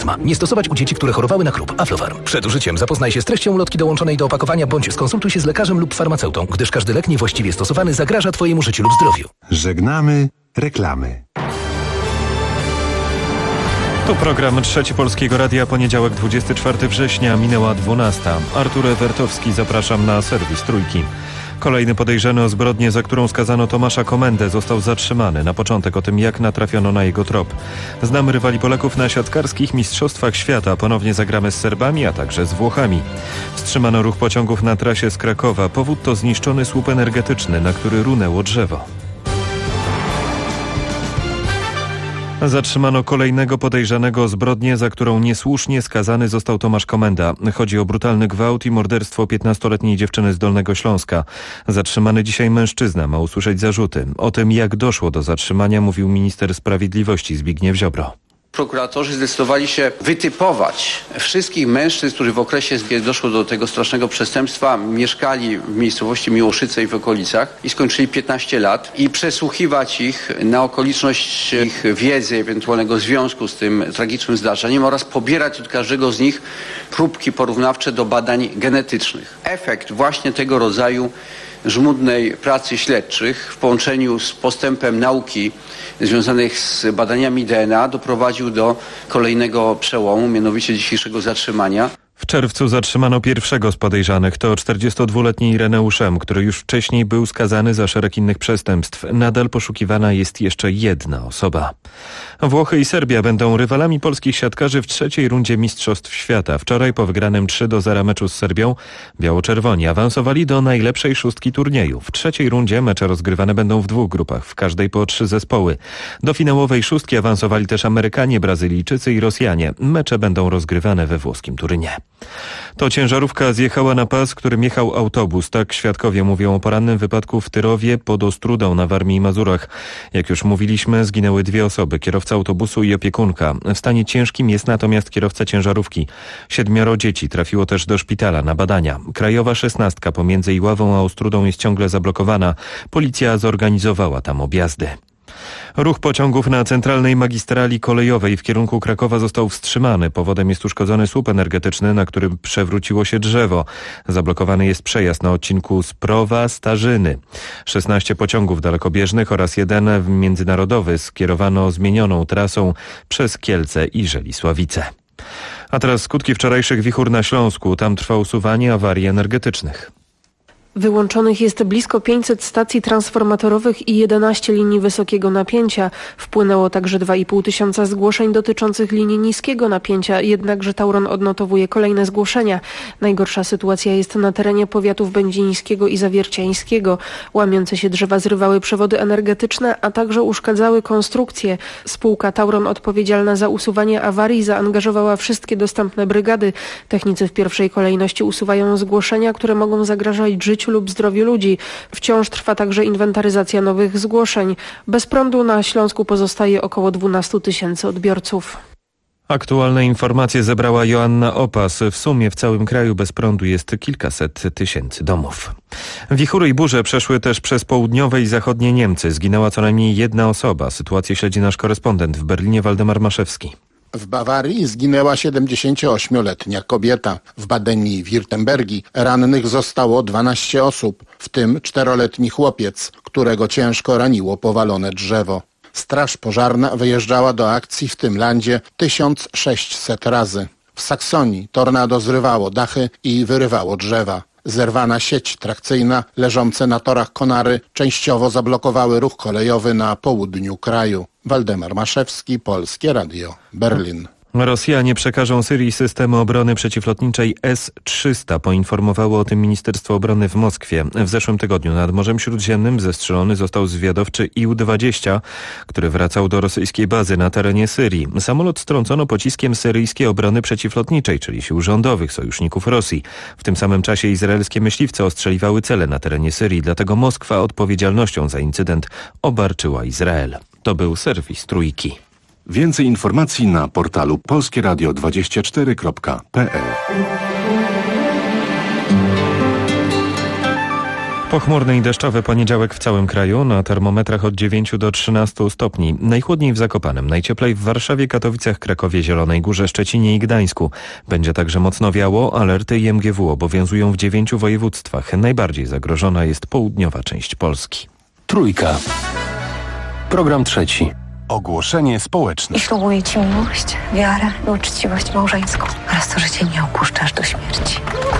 astma. Nie stosować u dzieci, które chorowały na chrób. Aflofarm. Przed użyciem zapoznaj się z treścią ulotki dołączonej do opakowania bądź skonsultuj się z lekarzem lub farmaceutą, gdyż każdy lek niewłaściwie stosowany zagraża Twojemu życiu lub zdrowiu. Żegnamy reklamy. To program Trzeci Polskiego Radia, poniedziałek 24 września, minęła 12. Artur Ewertowski, zapraszam na serwis Trójki. Kolejny podejrzany o zbrodnię, za którą skazano Tomasza Komendę, został zatrzymany. Na początek o tym, jak natrafiono na jego trop. Znamy rywali Polaków na siatkarskich mistrzostwach świata. Ponownie zagramy z Serbami, a także z Włochami. Wstrzymano ruch pociągów na trasie z Krakowa. Powód to zniszczony słup energetyczny, na który runęło drzewo. Zatrzymano kolejnego podejrzanego o zbrodnię, za którą niesłusznie skazany został Tomasz Komenda. Chodzi o brutalny gwałt i morderstwo 15-letniej dziewczyny z Dolnego Śląska. Zatrzymany dzisiaj mężczyzna ma usłyszeć zarzuty. O tym, jak doszło do zatrzymania, mówił minister sprawiedliwości Zbigniew Ziobro. Prokuratorzy zdecydowali się wytypować wszystkich mężczyzn, którzy w okresie, kiedy doszło do tego strasznego przestępstwa, mieszkali w miejscowości Miłoszyce i w okolicach i skończyli 15 lat i przesłuchiwać ich na okoliczność ich wiedzy, ewentualnego związku z tym tragicznym zdarzeniem oraz pobierać od każdego z nich próbki porównawcze do badań genetycznych. Efekt właśnie tego rodzaju żmudnej pracy śledczych w połączeniu z postępem nauki związanych z badaniami DNA doprowadził do kolejnego przełomu, mianowicie dzisiejszego zatrzymania. W czerwcu zatrzymano pierwszego z podejrzanych. To 42-letni Ireneusz M., który już wcześniej był skazany za szereg innych przestępstw. Nadal poszukiwana jest jeszcze jedna osoba. Włochy i Serbia będą rywalami polskich siatkarzy w trzeciej rundzie Mistrzostw Świata. Wczoraj po wygranym 3-0 meczu z Serbią biało-czerwoni awansowali do najlepszej szóstki turnieju. W trzeciej rundzie mecze rozgrywane będą w dwóch grupach, w każdej po 3 zespoły. Do finałowej szóstki awansowali też Amerykanie, Brazylijczycy i Rosjanie. Mecze będą rozgrywane we włoskim Turynie. To ciężarówka zjechała na pas, którym jechał autobus. Tak świadkowie mówią o porannym wypadku w Tyrowie pod Ostrudą na Warmii i Mazurach. Jak już mówiliśmy, zginęły 2 osoby, kierowca autobusu i opiekunka. W stanie ciężkim jest natomiast kierowca ciężarówki. 7 dzieci trafiło też do szpitala na badania. Krajowa 16 pomiędzy Iławą a Ostrudą jest ciągle zablokowana. Policja zorganizowała tam objazdy. Ruch pociągów na centralnej magistrali kolejowej w kierunku Krakowa został wstrzymany. Powodem jest uszkodzony słup energetyczny, na którym przewróciło się drzewo. Zablokowany jest przejazd na odcinku Sprawa-Starzyny. 16 pociągów dalekobieżnych oraz 1 międzynarodowy skierowano zmienioną trasą przez Kielce i Żelisławice. A teraz skutki wczorajszych wichur na Śląsku. Tam trwa usuwanie awarii energetycznych. Wyłączonych jest blisko 500 stacji transformatorowych i 11 linii wysokiego napięcia. Wpłynęło także 2,5 tysiąca zgłoszeń dotyczących linii niskiego napięcia, jednakże Tauron odnotowuje kolejne zgłoszenia. Najgorsza sytuacja jest na terenie powiatów będzińskiego i zawierciańskiego. Łamiące się drzewa zrywały przewody energetyczne, a także uszkadzały konstrukcje. Spółka Tauron odpowiedzialna za usuwanie awarii zaangażowała wszystkie dostępne brygady. Technicy w pierwszej kolejności usuwają zgłoszenia, które mogą zagrażać życiu lub zdrowiu ludzi. Wciąż trwa także inwentaryzacja nowych zgłoszeń. Bez prądu na Śląsku pozostaje około 12 tysięcy odbiorców. Aktualne informacje zebrała Joanna Opas. W sumie w całym kraju bez prądu jest kilkaset tysięcy domów. Wichury i burze przeszły też przez południowe i zachodnie Niemcy. Zginęła co najmniej 1 osoba. Sytuację śledzi nasz korespondent w Berlinie Waldemar Maszewski. W Bawarii zginęła 78-letnia kobieta. W Badenii i Wirtembergi rannych zostało 12 osób, w tym 4-letni chłopiec, którego ciężko raniło powalone drzewo. Straż pożarna wyjeżdżała do akcji w tym landzie 1600 razy. W Saksonii tornado zrywało dachy i wyrywało drzewa. Zerwana sieć trakcyjna, leżące na torach konary, częściowo zablokowały ruch kolejowy na południu kraju. Waldemar Maszewski, Polskie Radio, Berlin. Rosjanie przekażą Syrii systemy obrony przeciwlotniczej S-300. Poinformowało o tym Ministerstwo Obrony w Moskwie. W zeszłym tygodniu nad Morzem Śródziemnym zestrzelony został zwiadowczy Ił-20, który wracał do rosyjskiej bazy na terenie Syrii. Samolot strącono pociskiem syryjskiej obrony przeciwlotniczej, czyli sił rządowych sojuszników Rosji. W tym samym czasie izraelskie myśliwce ostrzeliwały cele na terenie Syrii, dlatego Moskwa odpowiedzialnością za incydent obarczyła Izrael. To był serwis Trójki. Więcej informacji na portalu polskieradio24.pl. Pochmurny i deszczowy poniedziałek w całym kraju, na termometrach od 9 do 13 stopni. Najchłodniej w Zakopanem, najcieplej w Warszawie, Katowicach, Krakowie, Zielonej Górze, Szczecinie i Gdańsku. Będzie także mocno wiało, alerty IMGW obowiązują w 9 województwach. Najbardziej zagrożona jest południowa część Polski. Trójka. Program trzeci. Ogłoszenie społeczne. I ślubuję Ci miłość, wiarę i uczciwość małżeńską oraz to, że Cię nie opuszczasz do śmierci.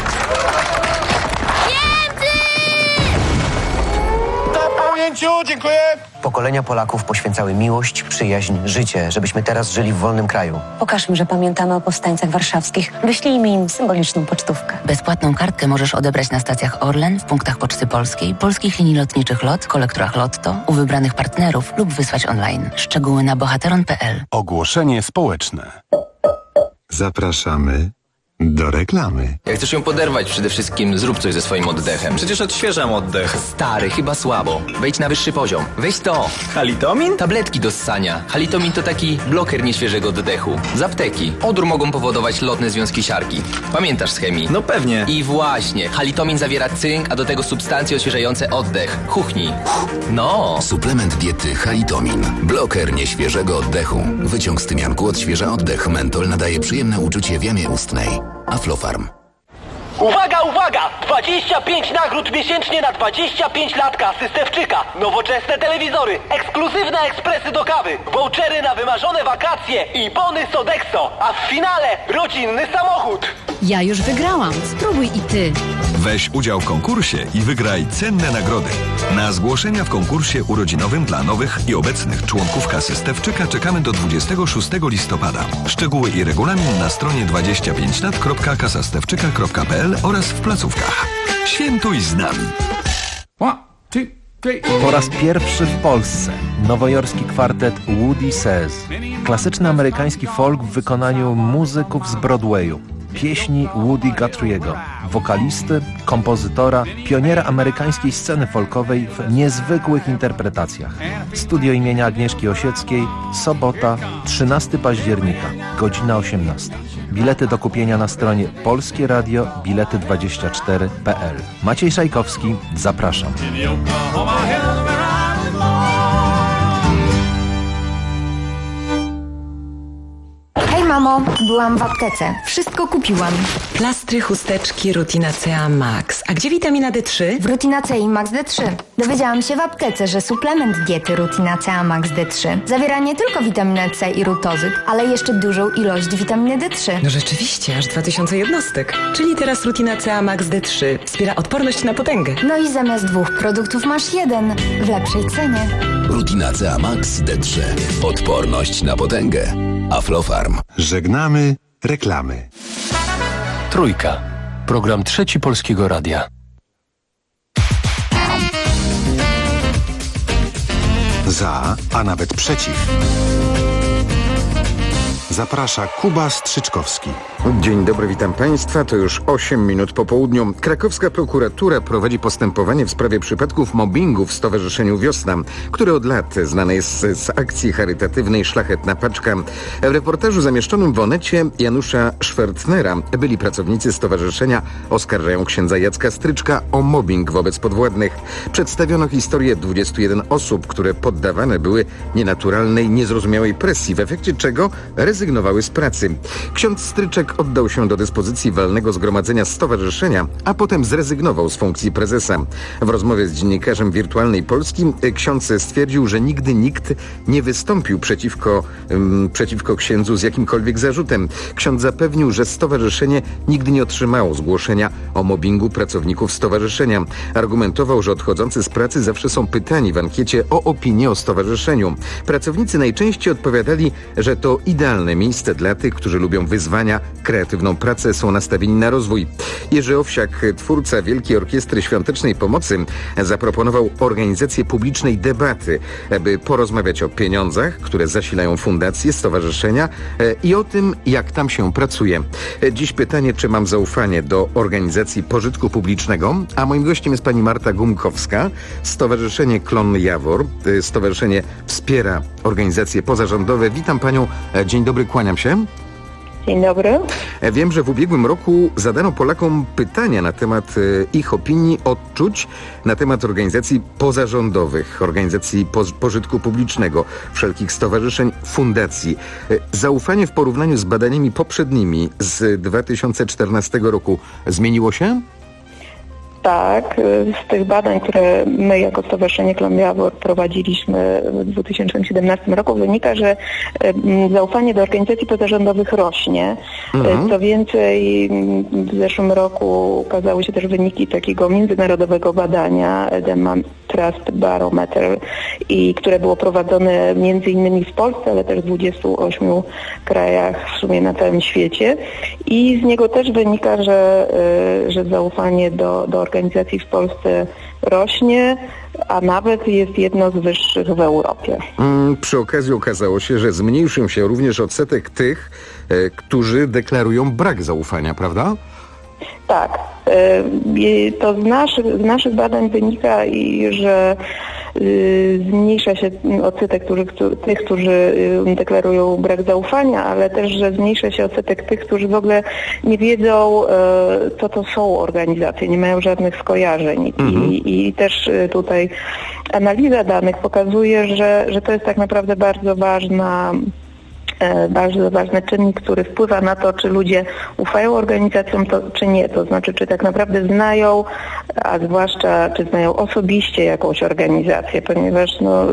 Dziękuję. Pokolenia Polaków poświęcały miłość, przyjaźń, życie, żebyśmy teraz żyli w wolnym kraju. Pokażmy, że pamiętamy o powstańcach warszawskich. Wyślijmy im symboliczną pocztówkę. Bezpłatną kartkę możesz odebrać na stacjach Orlen, w punktach Poczty Polskiej, polskich linii lotniczych LOT, kolektorach Lotto, u wybranych partnerów lub wysłać online. Szczegóły na bohateron.pl. Ogłoszenie społeczne. Zapraszamy do reklamy. Jak chcesz ją poderwać, przede wszystkim zrób coś ze swoim oddechem. Przecież odświeżam oddech. Stary, chyba słabo. Wejdź na wyższy poziom. Weź to. Halitomin? Tabletki do ssania. Halitomin to taki bloker nieświeżego oddechu. Z apteki. Odór mogą powodować lotne związki siarki. Pamiętasz z chemii? No pewnie. I właśnie. Halitomin zawiera cynk, a do tego substancje odświeżające oddech. Chuchnij. No. Suplement diety Halitomin. Bloker nieświeżego oddechu. Wyciąg z tymianku odświeża oddech. Mentol nadaje przyjemne uczucie w jamie ustnej. Aflofarm. Uwaga, uwaga! 25 nagród miesięcznie na 25 lat kasy Stefczyka. Nowoczesne telewizory, ekskluzywne ekspresy do kawy, vouchery na wymarzone wakacje i bony Sodexo. A w finale rodzinny samochód. Ja już wygrałam. Spróbuj i ty. Weź udział w konkursie i wygraj cenne nagrody. Na zgłoszenia w konkursie urodzinowym dla nowych i obecnych członków kasy Stefczyka czekamy do 26 listopada. Szczegóły i regulamin na stronie 25lat.kasastewczyka.pl oraz w placówkach. Świętuj z nami. Po raz pierwszy w Polsce nowojorski kwartet Woody Says. Klasyczny amerykański folk w wykonaniu muzyków z Broadwayu. Pieśni Woody Guthrie'ego, wokalisty, kompozytora, pioniera amerykańskiej sceny folkowej w niezwykłych interpretacjach. Studio imienia Agnieszki Osieckiej, sobota, 13 października, godzina 18. Bilety do kupienia na stronie polskieradio-bilety24.pl. Maciej Szajkowski, zapraszam. Mamo, byłam w aptece. Wszystko kupiłam. Plastry, chusteczki, Rutinacea Max. A gdzie witamina D3? W Rutinacei Max D3. Dowiedziałam się w aptece, że suplement diety Rutinacea Max D3 zawiera nie tylko witaminę C i rutozyt, ale jeszcze dużą ilość witaminy D3. No rzeczywiście, aż 2000 jednostek. Czyli teraz Rutinacea Max D3 wspiera odporność na potęgę. No i zamiast 2 produktów masz 1 w lepszej cenie. Rutinacea Max D3. Odporność na potęgę. Aflofarm. Żegnamy reklamy. Trójka. Program trzeci Polskiego Radia. Za, a nawet przeciw. Zaprasza Kuba Strzyczkowski. Dzień dobry, witam Państwa. To już 8 minut po południu. Krakowska prokuratura prowadzi postępowanie w sprawie przypadków mobbingu w Stowarzyszeniu Wiosna, które od lat znane jest z akcji charytatywnej Szlachetna Paczka. W reportażu zamieszczonym w Onecie Janusza Szwertnera byli pracownicy stowarzyszenia oskarżają księdza Jacka Stryczka o mobbing wobec podwładnych. Przedstawiono historię 21 osób, które poddawane były nienaturalnej, niezrozumiałej presji, w efekcie czego rezygnowały z pracy. Ksiądz Stryczek oddał się do dyspozycji walnego zgromadzenia stowarzyszenia, a potem zrezygnował z funkcji prezesa. W rozmowie z dziennikarzem Wirtualnej Polski ksiądz stwierdził, że nigdy nikt nie wystąpił przeciwko księdzu z jakimkolwiek zarzutem. Ksiądz zapewnił, że stowarzyszenie nigdy nie otrzymało zgłoszenia o mobbingu pracowników stowarzyszenia. Argumentował, że odchodzący z pracy zawsze są pytani w ankiecie o opinię o stowarzyszeniu. Pracownicy najczęściej odpowiadali, że to idealne miejsce dla tych, którzy lubią wyzwania, kreatywną pracę, są nastawieni na rozwój. Jerzy Owsiak, twórca Wielkiej Orkiestry Świątecznej Pomocy, zaproponował organizację publicznej debaty, aby porozmawiać o pieniądzach, które zasilają fundacje, stowarzyszenia i o tym, jak tam się pracuje. Dziś pytanie, czy mam zaufanie do organizacji pożytku publicznego, a moim gościem jest pani Marta Gumkowska, Stowarzyszenie Klon Jawor. Stowarzyszenie wspiera organizacje pozarządowe. Witam panią. Dzień dobry, kłaniam się. Dzień dobry. Wiem, że w ubiegłym roku zadano Polakom pytania na temat ich opinii, odczuć na temat organizacji pozarządowych, organizacji pożytku publicznego, wszelkich stowarzyszeń, fundacji. Zaufanie w porównaniu z badaniami poprzednimi z 2014 roku zmieniło się? Tak, z tych badań, które my jako Stowarzyszenie Klambiawor prowadziliśmy w 2017 roku, wynika, że zaufanie do organizacji pozarządowych rośnie. Co więcej, w zeszłym roku ukazały się też wyniki takiego międzynarodowego badania Edelman Trust Barometer, które było prowadzone między innymi w Polsce, ale też w 28 krajach w sumie na całym świecie. I z niego też wynika, że zaufanie do organizacji w Polsce rośnie, a nawet jest jedno z wyższych w Europie. Przy okazji okazało się, że zmniejszył się również odsetek tych, którzy deklarują brak zaufania, prawda? Tak. To z naszych badań wynika, że zmniejsza się odsetek tych, którzy deklarują brak zaufania, ale też, że zmniejsza się odsetek tych, którzy w ogóle nie wiedzą, co to są organizacje, nie mają żadnych skojarzeń. I też tutaj analiza danych pokazuje, że to jest tak naprawdę bardzo ważny czynnik, który wpływa na to, czy ludzie ufają organizacjom, czy nie. To znaczy, czy tak naprawdę znają, a zwłaszcza czy znają osobiście jakąś organizację, ponieważ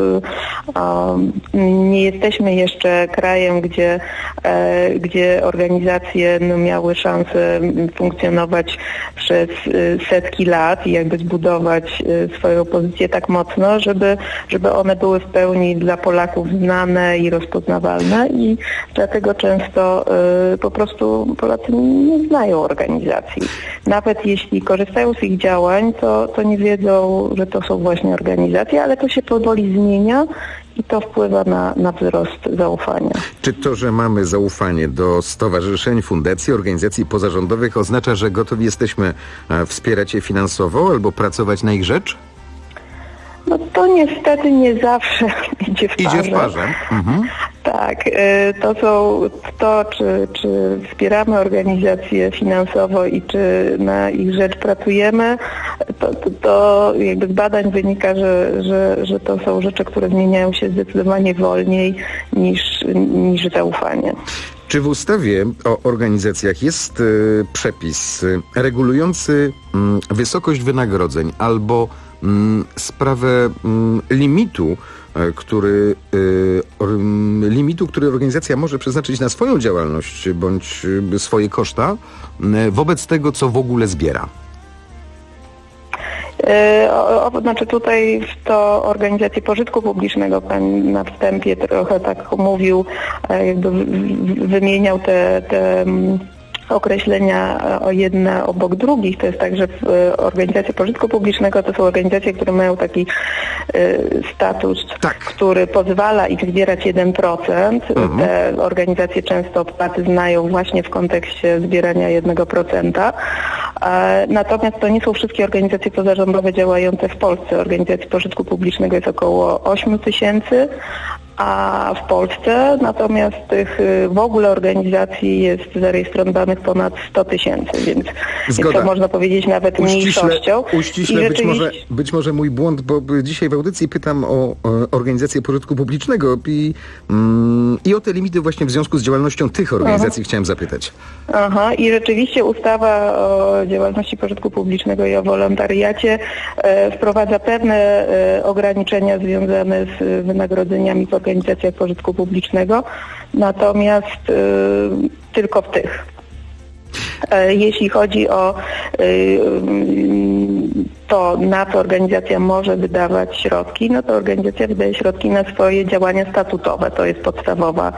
nie jesteśmy jeszcze krajem, gdzie organizacje miały szansę funkcjonować przez setki lat i jakby zbudować swoją pozycję tak mocno, żeby one były w pełni dla Polaków znane i rozpoznawalne. I dlatego często po prostu Polacy nie znają organizacji. Nawet jeśli korzystają z ich działań, to nie wiedzą, że to są właśnie organizacje, ale to się powoli zmienia i to wpływa na wzrost zaufania. Czy to, że mamy zaufanie do stowarzyszeń, fundacji, organizacji pozarządowych oznacza, że gotowi jesteśmy wspierać je finansowo albo pracować na ich rzecz? No to niestety nie zawsze idzie w parze. Idzie w parze. Tak, czy wspieramy organizacje finansowo i czy na ich rzecz pracujemy, to jakby z badań wynika, że to są rzeczy, które zmieniają się zdecydowanie wolniej niż zaufanie. Czy w ustawie o organizacjach jest przepis regulujący wysokość wynagrodzeń albo sprawę limitu, który organizacja może przeznaczyć na swoją działalność bądź swoje koszta wobec tego, co w ogóle zbiera? Znaczy tutaj to organizacje pożytku publicznego, pan na wstępie trochę tak mówił, jakby wymieniał te określenia jedne obok drugich. To jest tak, że organizacje pożytku publicznego to są organizacje, które mają taki status, który pozwala im zbierać 1%. Te organizacje często opłaty znają właśnie w kontekście zbierania 1%. Natomiast to nie są wszystkie organizacje pozarządowe działające w Polsce. Organizacji pożytku publicznego jest około 8 000, a w Polsce natomiast tych w ogóle organizacji jest zarejestrowanych ponad 100 000, więc to można powiedzieć nawet mniejszością. Uściśle, być może mój błąd, bo dzisiaj w audycji pytam o organizację pożytku publicznego i o te limity właśnie w związku z działalnością tych organizacji chciałem zapytać. I rzeczywiście ustawa o działalności pożytku publicznego i o wolontariacie wprowadza pewne ograniczenia związane z wynagrodzeniami w organizacjach pożytku publicznego, natomiast tylko w tych. Jeśli chodzi o to, na co organizacja może wydawać środki, no to organizacja wydaje środki na swoje działania statutowe. To jest podstawowa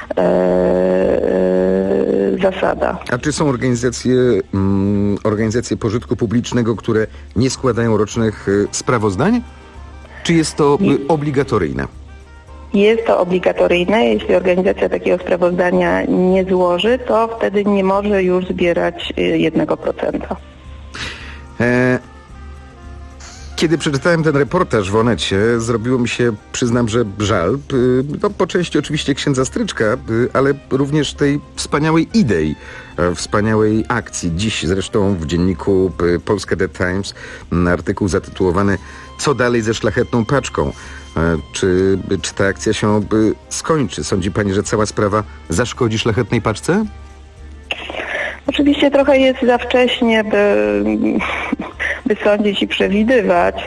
zasada. A czy są organizacje pożytku publicznego, które nie składają rocznych sprawozdań? Czy jest to obligatoryjne? Jest to obligatoryjne. Jeśli organizacja takiego sprawozdania nie złoży, to wtedy nie może już zbierać 1%. Kiedy przeczytałem ten reportaż w Onecie, zrobiło mi się, przyznam, że żal. No, po części oczywiście księdza Stryczka, ale również tej wspaniałej idei, wspaniałej akcji. Dziś zresztą w dzienniku Polska The Times artykuł zatytułowany "Co dalej ze szlachetną paczką?". Czy ta akcja się skończy? Sądzi pani, że cała sprawa zaszkodzi szlachetnej paczce? Oczywiście trochę jest za wcześnie, by sądzić i przewidywać.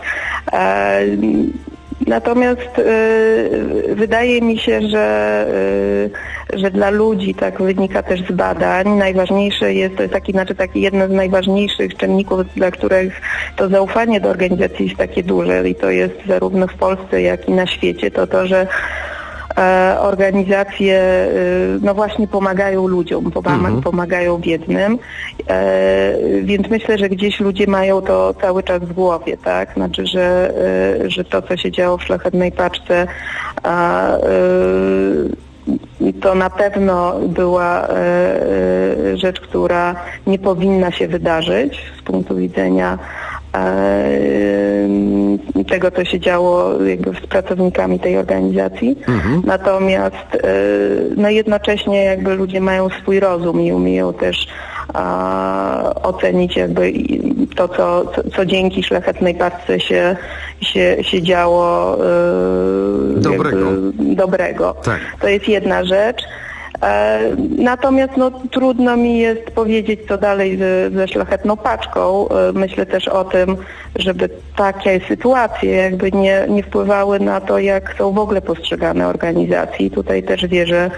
Natomiast wydaje mi się, że dla ludzi, tak wynika też z badań, najważniejsze jest, to jest taki jeden z najważniejszych czynników, dla których to zaufanie do organizacji jest takie duże i to jest zarówno w Polsce, jak i na świecie, to że organizacje no właśnie pomagają ludziom, pomagają biednym, więc myślę, że gdzieś ludzie mają to cały czas w głowie, tak? Znaczy, że to, co się działo w Szlachetnej Paczce, to na pewno była rzecz, która nie powinna się wydarzyć z punktu widzenia tego, co się działo jakby z pracownikami tej organizacji. Natomiast no jednocześnie jakby ludzie mają swój rozum i umieją też ocenić jakby to, co dzięki Szlachetnej Paczce się działo dobrego. Tak. To jest jedna rzecz. Natomiast no, trudno mi jest powiedzieć, co dalej ze Szlachetną Paczką. Myślę też o tym, żeby takie sytuacje jakby nie wpływały na to, jak są w ogóle postrzegane organizacje. I tutaj też wierzę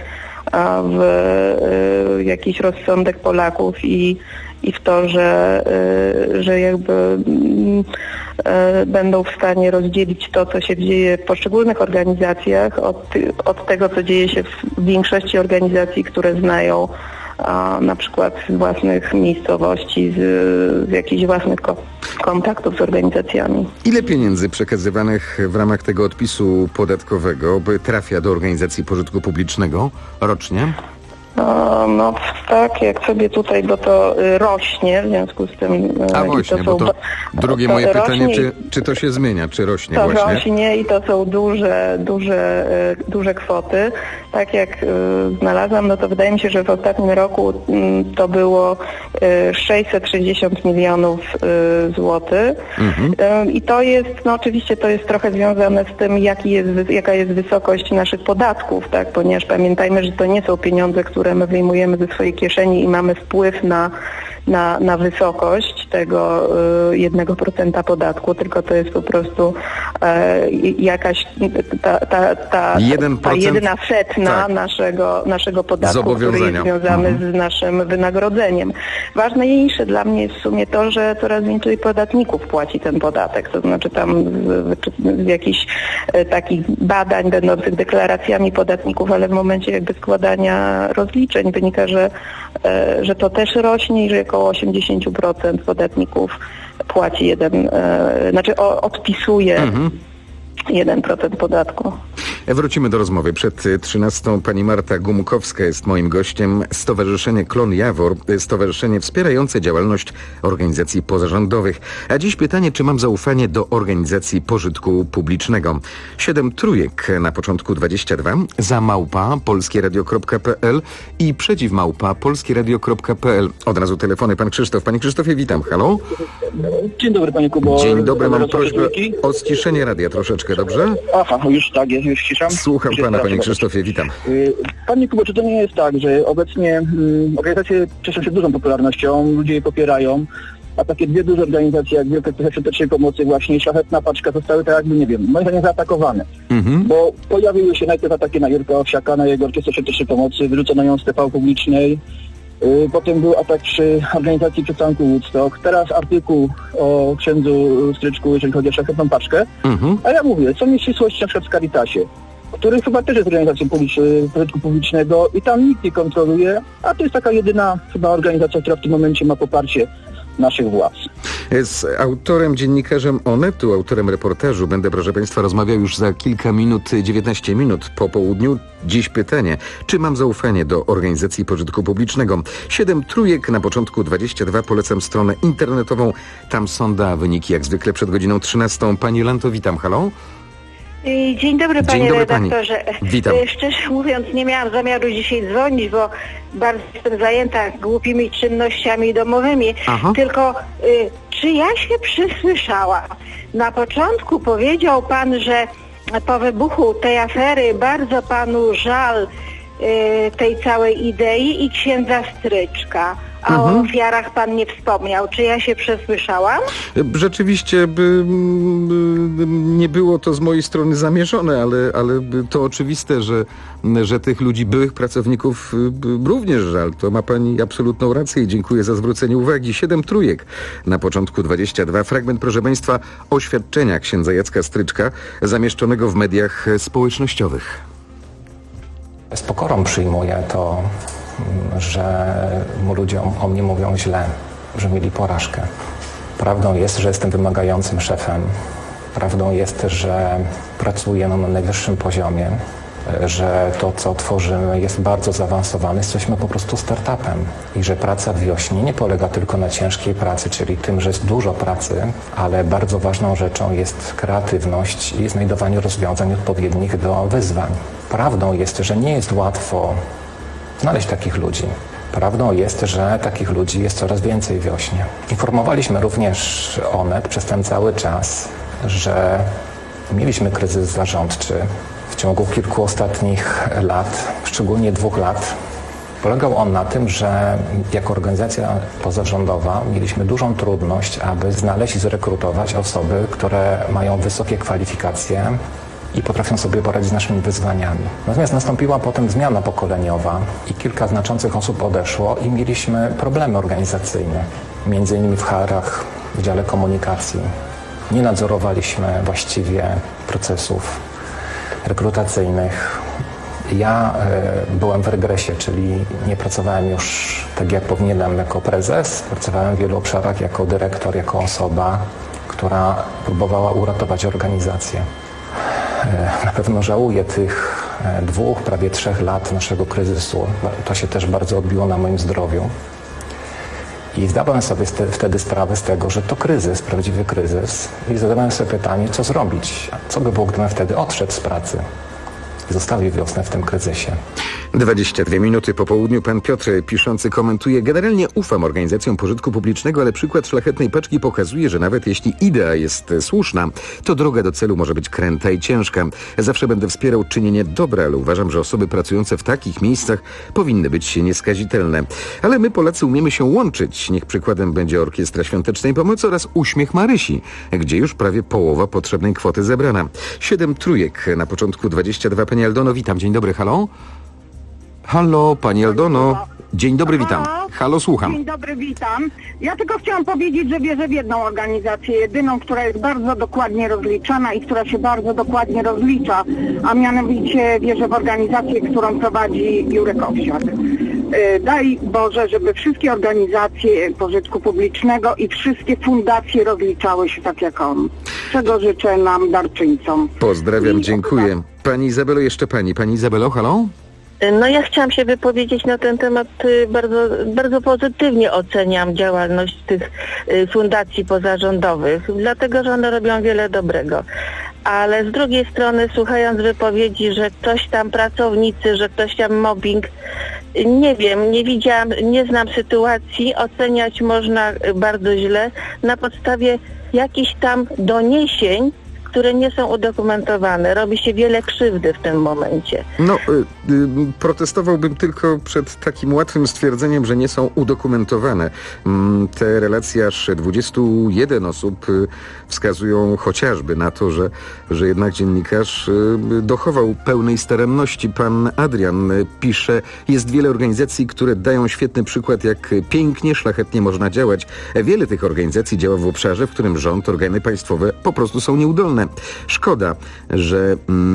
w jakiś rozsądek Polaków i w to, że jakby będą w stanie rozdzielić to, co się dzieje w poszczególnych organizacjach od tego, co dzieje się w większości organizacji, które znają na przykład z własnych miejscowości, z jakichś własnych kontaktów z organizacjami. Ile pieniędzy przekazywanych w ramach tego odpisu podatkowego trafia do organizacji pożytku publicznego rocznie? No tak, jak sobie tutaj, bo to rośnie, w związku z tym... właśnie, bo to drugie moje pytanie, czy to się zmienia, czy rośnie to właśnie? To rośnie i to są duże kwoty. Tak jak znalazłam, no to wydaje mi się, że w ostatnim roku to było 660 milionów złotych. I to jest, no oczywiście to jest trochę związane z tym, jaka jest wysokość naszych podatków, tak, ponieważ pamiętajmy, że to nie są pieniądze, które my wyjmujemy ze swojej kieszeni i mamy wpływ na wysokość tego 1% podatku, tylko to jest po prostu jakaś ta 1/100 naszego podatku, który jest związany z naszym wynagrodzeniem. Ważniejsze dla mnie jest w sumie to, że coraz więcej podatników płaci ten podatek, to znaczy tam z jakichś takich badań będących deklaracjami podatników, ale w momencie jakby składania rozliczeń wynika, że to też rośnie i że około 80% podatników płaci odpisuje 1% podatku. Wrócimy do rozmowy. Przed 13 pani Marta Gumkowska jest moim gościem. Stowarzyszenie Klon Jawor, stowarzyszenie wspierające działalność organizacji pozarządowych. A dziś pytanie, czy mam zaufanie do organizacji pożytku publicznego. 7 trójek na początku 22, za @polskieradio.pl i przeciw @polskieradio.pl. Od razu telefony. Pan Krzysztof. Panie Krzysztofie, witam. Halo? Dzień dobry, panie Kubo. Dzień dobry, mam prośbę o ściszenie radia troszeczkę, dobrze? Aha, już tak, już ściszam. Słucham pana, panie Krzysztofie, witam. Panie Kubo, czy to nie jest tak, że obecnie organizacje cieszą się dużą popularnością, ludzie je popierają, a takie dwie duże organizacje jak Wielka Akcja Świątecznej Pomocy właśnie i Szlachetna Paczka zostały tak jakby, nie wiem, moim zdaniem zaatakowane. Bo pojawiły się najpierw ataki na Jurka Owsiaka, na jego Orkiestrę Świątecznej Pomocy, wyrzucono ją z TV publicznej. Potem był atak przy organizacji przystanku Woodstock. Teraz artykuł o księdzu Stryczku, jeżeli chodzi o Szlachetną Paczkę. A ja mówię, są nieścisłości na przykład w Caritasie, który chyba też jest organizacją pożytku publicznego i tam nikt nie kontroluje, a to jest taka jedyna chyba organizacja, która w tym momencie ma poparcie naszych władz. Z autorem, dziennikarzem Onetu, autorem reportażu będę, proszę Państwa, rozmawiał już za kilka minut, 19 minut po południu. Dziś pytanie, czy mam zaufanie do organizacji pożytku publicznego? 7 trójek, na początku 22. Polecam stronę internetową. Tam sonda wyniki jak zwykle przed godziną 13. Pani Jolanto, witam. Halo? Dzień dobry, panie redaktorze. Witam. Szczerze mówiąc, nie miałam zamiaru dzisiaj dzwonić, bo bardzo jestem zajęta głupimi czynnościami domowymi. Aha. Tylko czy ja się przysłyszałam? Na początku powiedział pan, że po wybuchu tej afery bardzo panu żal tej całej idei i księdza Stryczka. A o ofiarach pan nie wspomniał. Czy ja się przesłyszałam? Rzeczywiście nie było to z mojej strony zamierzone, ale to oczywiste, że tych ludzi, byłych pracowników również żal. To ma pani absolutną rację i dziękuję za zwrócenie uwagi. 7 trójek, na początku 22. Fragment, proszę Państwa, oświadczenia księdza Jacka Stryczka zamieszczonego w mediach społecznościowych. Z pokorą przyjmuję to, że ludziom o mnie mówią źle, że mieli porażkę. Prawdą jest, że jestem wymagającym szefem. Prawdą jest, że pracuję na najwyższym poziomie, że to, co tworzymy, jest bardzo zaawansowane. Jesteśmy po prostu startupem i że praca w Wiośnie nie polega tylko na ciężkiej pracy, czyli tym, że jest dużo pracy, ale bardzo ważną rzeczą jest kreatywność i znajdowanie rozwiązań odpowiednich do wyzwań. Prawdą jest, że nie jest łatwo znaleźć takich ludzi. Prawdą jest, że takich ludzi jest coraz więcej w Wiośnie. Informowaliśmy również Onet przez ten cały czas, że mieliśmy kryzys zarządczy w ciągu kilku ostatnich lat, szczególnie 2 lat. Polegał on na tym, że jako organizacja pozarządowa mieliśmy dużą trudność, aby znaleźć i zrekrutować osoby, które mają wysokie kwalifikacje i potrafią sobie poradzić z naszymi wyzwaniami. Natomiast nastąpiła potem zmiana pokoleniowa i kilka znaczących osób odeszło i mieliśmy problemy organizacyjne, między innymi w HR-ach, w dziale komunikacji. Nie nadzorowaliśmy właściwie procesów rekrutacyjnych. Ja byłem w regresie, czyli nie pracowałem już tak jak powinienem jako prezes. Pracowałem w wielu obszarach jako dyrektor, jako osoba, która próbowała uratować organizację. Na pewno żałuję tych 2, prawie 3 lat naszego kryzysu. To się też bardzo odbiło na moim zdrowiu. I zdawałem sobie wtedy sprawę z tego, że to kryzys, prawdziwy kryzys. I zadawałem sobie pytanie, co zrobić? Co by było, gdybym wtedy odszedł z pracy i zostawił Wiosnę w tym kryzysie? 22 minuty po południu. Pan Piotr piszący komentuje: generalnie ufam organizacjom pożytku publicznego, ale przykład Szlachetnej Paczki pokazuje, że nawet jeśli idea jest słuszna, to droga do celu może być kręta i ciężka. Zawsze będę wspierał czynienie dobra, ale uważam, że osoby pracujące w takich miejscach powinny być nieskazitelne. Ale my, Polacy, umiemy się łączyć. Niech przykładem będzie Orkiestra Świątecznej Pomocy oraz Uśmiech Marysi, gdzie już prawie połowa potrzebnej kwoty zebrana. 7 trójek, na początku 22. Pani Aldono, witam. Dzień dobry, halo? Halo, pani Aldono. Dzień dobry, witam. Halo, słucham. Dzień dobry, witam. Ja tylko chciałam powiedzieć, że wierzę w jedną organizację, jedyną, która jest bardzo dokładnie rozliczana i która się bardzo dokładnie rozlicza, a mianowicie wierzę w organizację, którą prowadzi Jurek Owsiak. Daj Boże, żeby wszystkie organizacje pożytku publicznego i wszystkie fundacje rozliczały się tak jak on. Czego życzę nam, darczyńcom. Pozdrawiam, dziękuję. Pani Izabelo, jeszcze pani. Pani Izabelo, halo? No ja chciałam się wypowiedzieć na ten temat. Bardzo pozytywnie oceniam działalność tych fundacji pozarządowych, dlatego że one robią wiele dobrego. Ale z drugiej strony, słuchając wypowiedzi, że ktoś tam pracownicy, że ktoś tam mobbing, nie wiem, nie widziałam, nie znam sytuacji, oceniać można bardzo źle na podstawie jakichś tam doniesień, które nie są udokumentowane. Robi się wiele krzywdy w tym momencie. No, protestowałbym tylko przed takim łatwym stwierdzeniem, że nie są udokumentowane. Te relacje aż 21 osób wskazują chociażby na to, że jednak dziennikarz dochował pełnej staranności. Pan Adrian pisze: jest wiele organizacji, które dają świetny przykład, jak pięknie, szlachetnie można działać. Wiele tych organizacji działa w obszarze, w którym rząd, organy państwowe po prostu są nieudolne. zakończone. Szkoda, że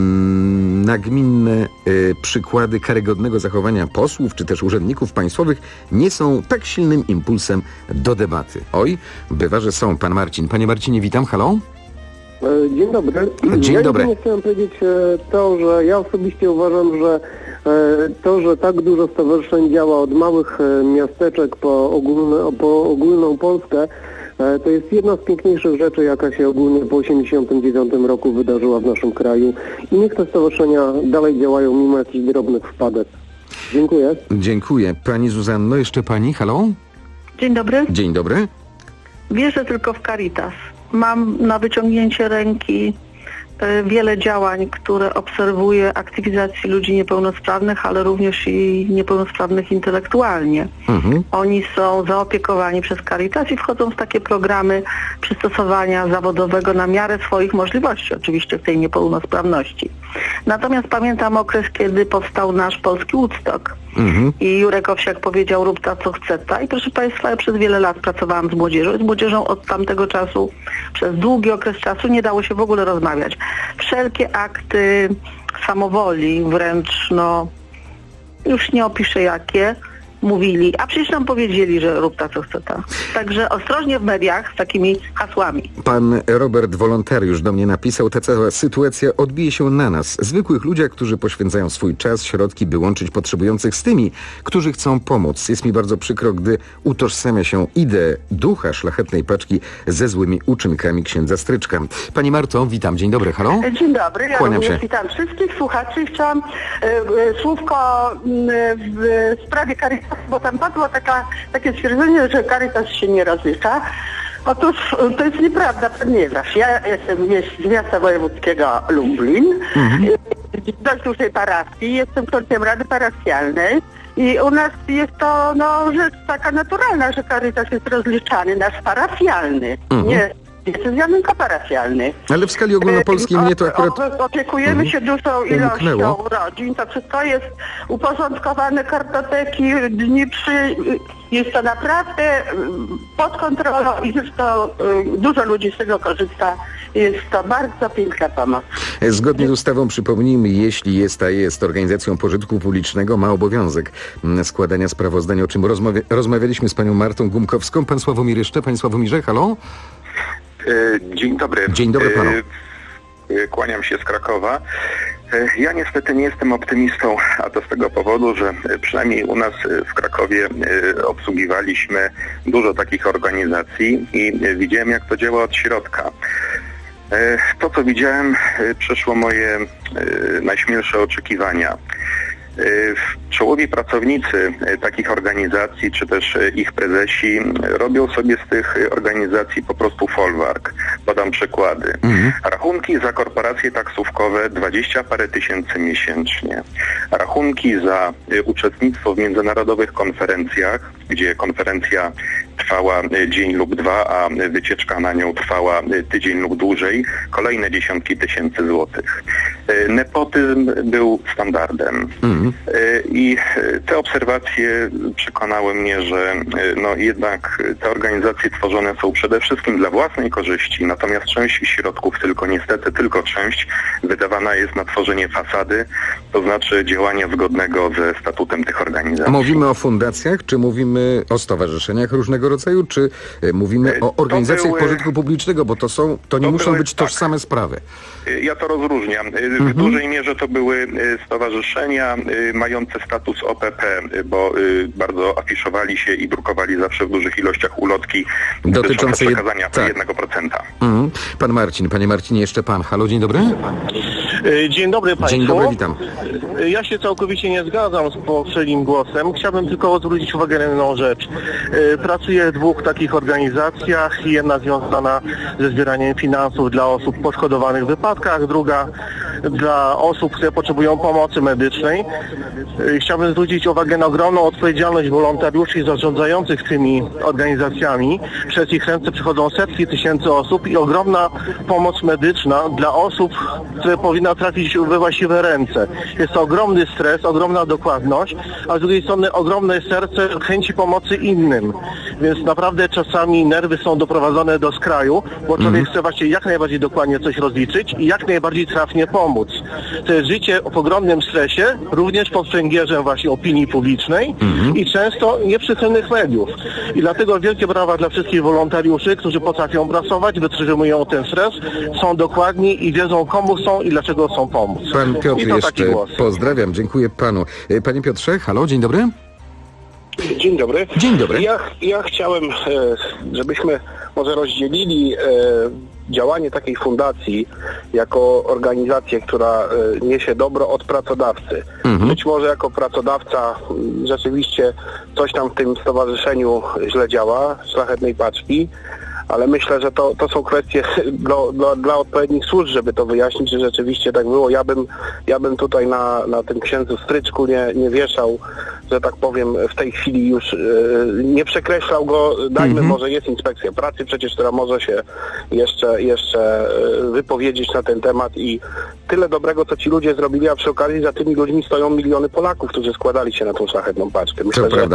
nagminne przykłady karygodnego zachowania posłów czy też urzędników państwowych nie są tak silnym impulsem do debaty. Oj, bywa, że są. Pan Marcin. Panie Marcinie, witam. Halo? Dzień dobry. Dzień dobry. Ja chciałem powiedzieć to, że ja osobiście uważam, że to, że tak dużo stowarzyszeń działa od małych miasteczek po ogólną Polskę, to jest jedna z piękniejszych rzeczy, jaka się ogólnie po 1989 roku wydarzyła w naszym kraju. I niech te stowarzyszenia dalej działają mimo jakichś drobnych wpadek. Dziękuję. Dziękuję. Pani Zuzanno, jeszcze pani? Halo? Dzień dobry. Dzień dobry. Wierzę tylko w Caritas. Mam na wyciągnięcie ręki wiele działań, które obserwuję aktywizacji ludzi niepełnosprawnych, ale również i niepełnosprawnych intelektualnie. Oni są zaopiekowani przez Caritas i wchodzą w takie programy przystosowania zawodowego na miarę swoich możliwości, oczywiście w tej niepełnosprawności. Natomiast pamiętam okres, kiedy powstał nasz polski Woodstock. I Jurek Owsiak powiedział: rób ta co chce ta. I proszę Państwa, ja przez wiele lat pracowałam z młodzieżą. Z młodzieżą od tamtego czasu, przez długi okres czasu nie dało się w ogóle rozmawiać. Wszelkie akty samowoli, wręcz już nie opiszę jakie, mówili, a przecież nam powiedzieli, że rób ta co chce ta. Także ostrożnie w mediach z takimi hasłami. Pan Robert Wolontariusz do mnie napisał: ta cała sytuacja odbije się na nas, zwykłych ludziach, którzy poświęcają swój czas, środki, by łączyć potrzebujących z tymi, którzy chcą pomóc. Jest mi bardzo przykro, gdy utożsamia się ideę ducha szlachetnej paczki ze złymi uczynkami księdza Stryczka. Pani Marto, witam. Dzień dobry. Halo? Dzień dobry. Ja Kłaniam również się. witam wszystkich słuchaczy. Chciałam słówko w sprawie Caritasu, bo tam padło takie stwierdzenie, że Caritas się nie rozlicza. Otóż to jest nieprawda, ponieważ ja jestem z miasta wojewódzkiego Lublin, dość dużej parafii, jestem członkiem Rady Parafialnej i u nas jest to rzecz taka naturalna, że Caritas jest rozliczany, nasz parafialny, nie diecezjalny, tylko parafialny. Ale w skali ogólnopolskiej mnie to akurat... Opiekujemy się dużą ilością rodzin, to wszystko jest uporządkowane, kartoteki, dni jest to naprawdę pod kontrolą i zresztą dużo ludzi z tego korzysta. Jest to bardzo piękna pomoc. Zgodnie z ustawą, przypomnijmy, jeśli jest organizacją pożytku publicznego, ma obowiązek składania sprawozdań, o czym rozmawialiśmy z panią Martą Gumkowską. Pan Sławomir jeszcze. Panie Sławomirze, halo? Dzień dobry. Dzień dobry panu. Kłaniam się z Krakowa. Ja niestety nie jestem optymistą, a to z tego powodu, że przynajmniej u nas w Krakowie obsługiwaliśmy dużo takich organizacji i widziałem, jak to działa od środka. To, co widziałem, przeszło moje najśmielsze oczekiwania. Czołowi pracownicy takich organizacji, czy też ich prezesi robią sobie z tych organizacji po prostu folwark. Podam przykłady. Rachunki za korporacje taksówkowe 20 parę tysięcy miesięcznie. Rachunki za uczestnictwo w międzynarodowych konferencjach, gdzie konferencja trwała dzień lub dwa, a wycieczka na nią trwała tydzień lub dłużej, kolejne dziesiątki tysięcy złotych. Nepotyzm był standardem. I te obserwacje przekonały mnie, że jednak te organizacje tworzone są przede wszystkim dla własnej korzyści, natomiast część środków, tylko część, wydawana jest na tworzenie fasady, to znaczy działania zgodnego ze statutem tych organizacji. Mówimy o fundacjach, czy mówimy o stowarzyszeniach różnego rodzaju, czy mówimy o organizacjach pożytku publicznego, bo to nie muszą być tożsame sprawy. Ja to rozróżniam. W dużej mierze to były stowarzyszenia mające status OPP, bo bardzo afiszowali się i drukowali zawsze w dużych ilościach ulotki dotyczące przekazania 1%. Pan Marcin, panie Marcinie, jeszcze pan. Halo, dzień dobry. Dzień dobry państwu. Dzień dobry, witam. Ja się całkowicie nie zgadzam z poprzednim głosem. Chciałbym tylko zwrócić uwagę na jedną rzecz. Pracuję w dwóch takich organizacjach. Jedna związana ze zbieraniem finansów dla osób poszkodowanych w wypadkach, druga dla osób, które potrzebują pomocy medycznej. Chciałbym zwrócić uwagę na ogromną odpowiedzialność wolontariuszy zarządzających tymi organizacjami. Przez ich ręce przychodzą setki tysięcy osób i ogromna pomoc medyczna dla osób, które powinna trafić we właściwe ręce. Jest to ogromny stres, ogromna dokładność, a z drugiej strony ogromne serce chęci pomocy innym. Więc naprawdę czasami nerwy są doprowadzone do skraju, bo człowiek chce właśnie jak najbardziej dokładnie coś rozliczyć i jak najbardziej trafnie pomóc. To jest życie w ogromnym stresie, również pod pręgierzem właśnie opinii publicznej i często nieprzychylnych mediów. I dlatego wielkie brawa dla wszystkich wolontariuszy, którzy potrafią pracować, wytrzymują ten stres, są dokładni i wiedzą, komu chcą i dlaczego chcą pomóc. Pan Piotr jeszcze, pozdrawiam, dziękuję panu. Panie Piotrze, halo, dzień dobry. Dzień dobry. Dzień dobry. Ja chciałem, żebyśmy może rozdzielili działanie takiej fundacji jako organizację, która niesie dobro od pracodawcy. Być może jako pracodawca rzeczywiście coś tam w tym stowarzyszeniu źle działa, Szlachetnej Paczki, ale myślę, że to są kwestie dla odpowiednich służb, żeby to wyjaśnić, że rzeczywiście tak było. Ja bym tutaj na tym księdzu stryczku nie wieszał, że tak powiem, w tej chwili już nie przekreślał go. Dajmy, może jest inspekcja pracy przecież, która może się jeszcze wypowiedzieć na ten temat i tyle dobrego, co ci ludzie zrobili, a przy okazji za tymi ludźmi stoją miliony Polaków, którzy składali się na tą Szlachetną Paczkę. Myślę, że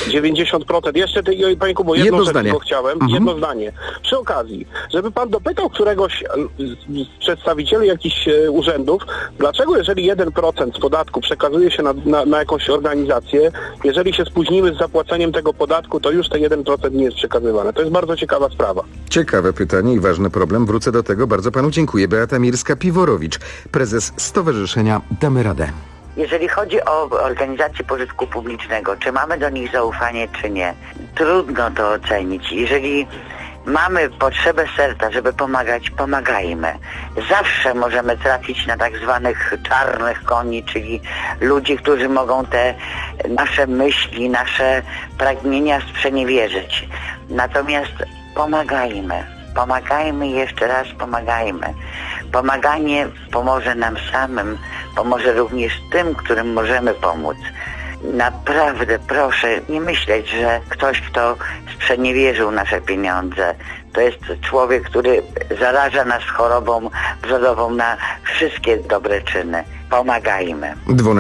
90%. Jeszcze, Panie Kubo, jedno zdanie tylko chciałem, jedno zdanie. Przy okazji, żeby pan dopytał któregoś z przedstawicieli jakichś urzędów, dlaczego jeżeli 1% z podatku przekazuje się na jakąś organizację, jeżeli się spóźnimy z zapłaceniem tego podatku, to już te 1% nie jest przekazywane. To jest bardzo ciekawa sprawa. Ciekawe pytanie i ważny problem. Wrócę do tego. Bardzo panu dziękuję. Beata Mirska-Piworowicz, prezes Stowarzyszenia Damy Radę. Jeżeli chodzi o organizacje pożytku publicznego, czy mamy do nich zaufanie, czy nie, trudno to ocenić. Jeżeli mamy potrzebę serca, żeby pomagać, pomagajmy. Zawsze możemy trafić na tak zwanych czarnych koni, czyli ludzi, którzy mogą te nasze myśli, nasze pragnienia sprzeniewierzyć. Natomiast pomagajmy. Pomagajmy, jeszcze raz pomagajmy. Pomaganie pomoże nam samym, pomoże również tym, którym możemy pomóc. Naprawdę proszę nie myśleć, że ktoś, kto sprzeniewierzył nasze pieniądze, to jest człowiek, który zaraża nas chorobą wrzodową na wszystkie dobre czyny. Pomagajmy.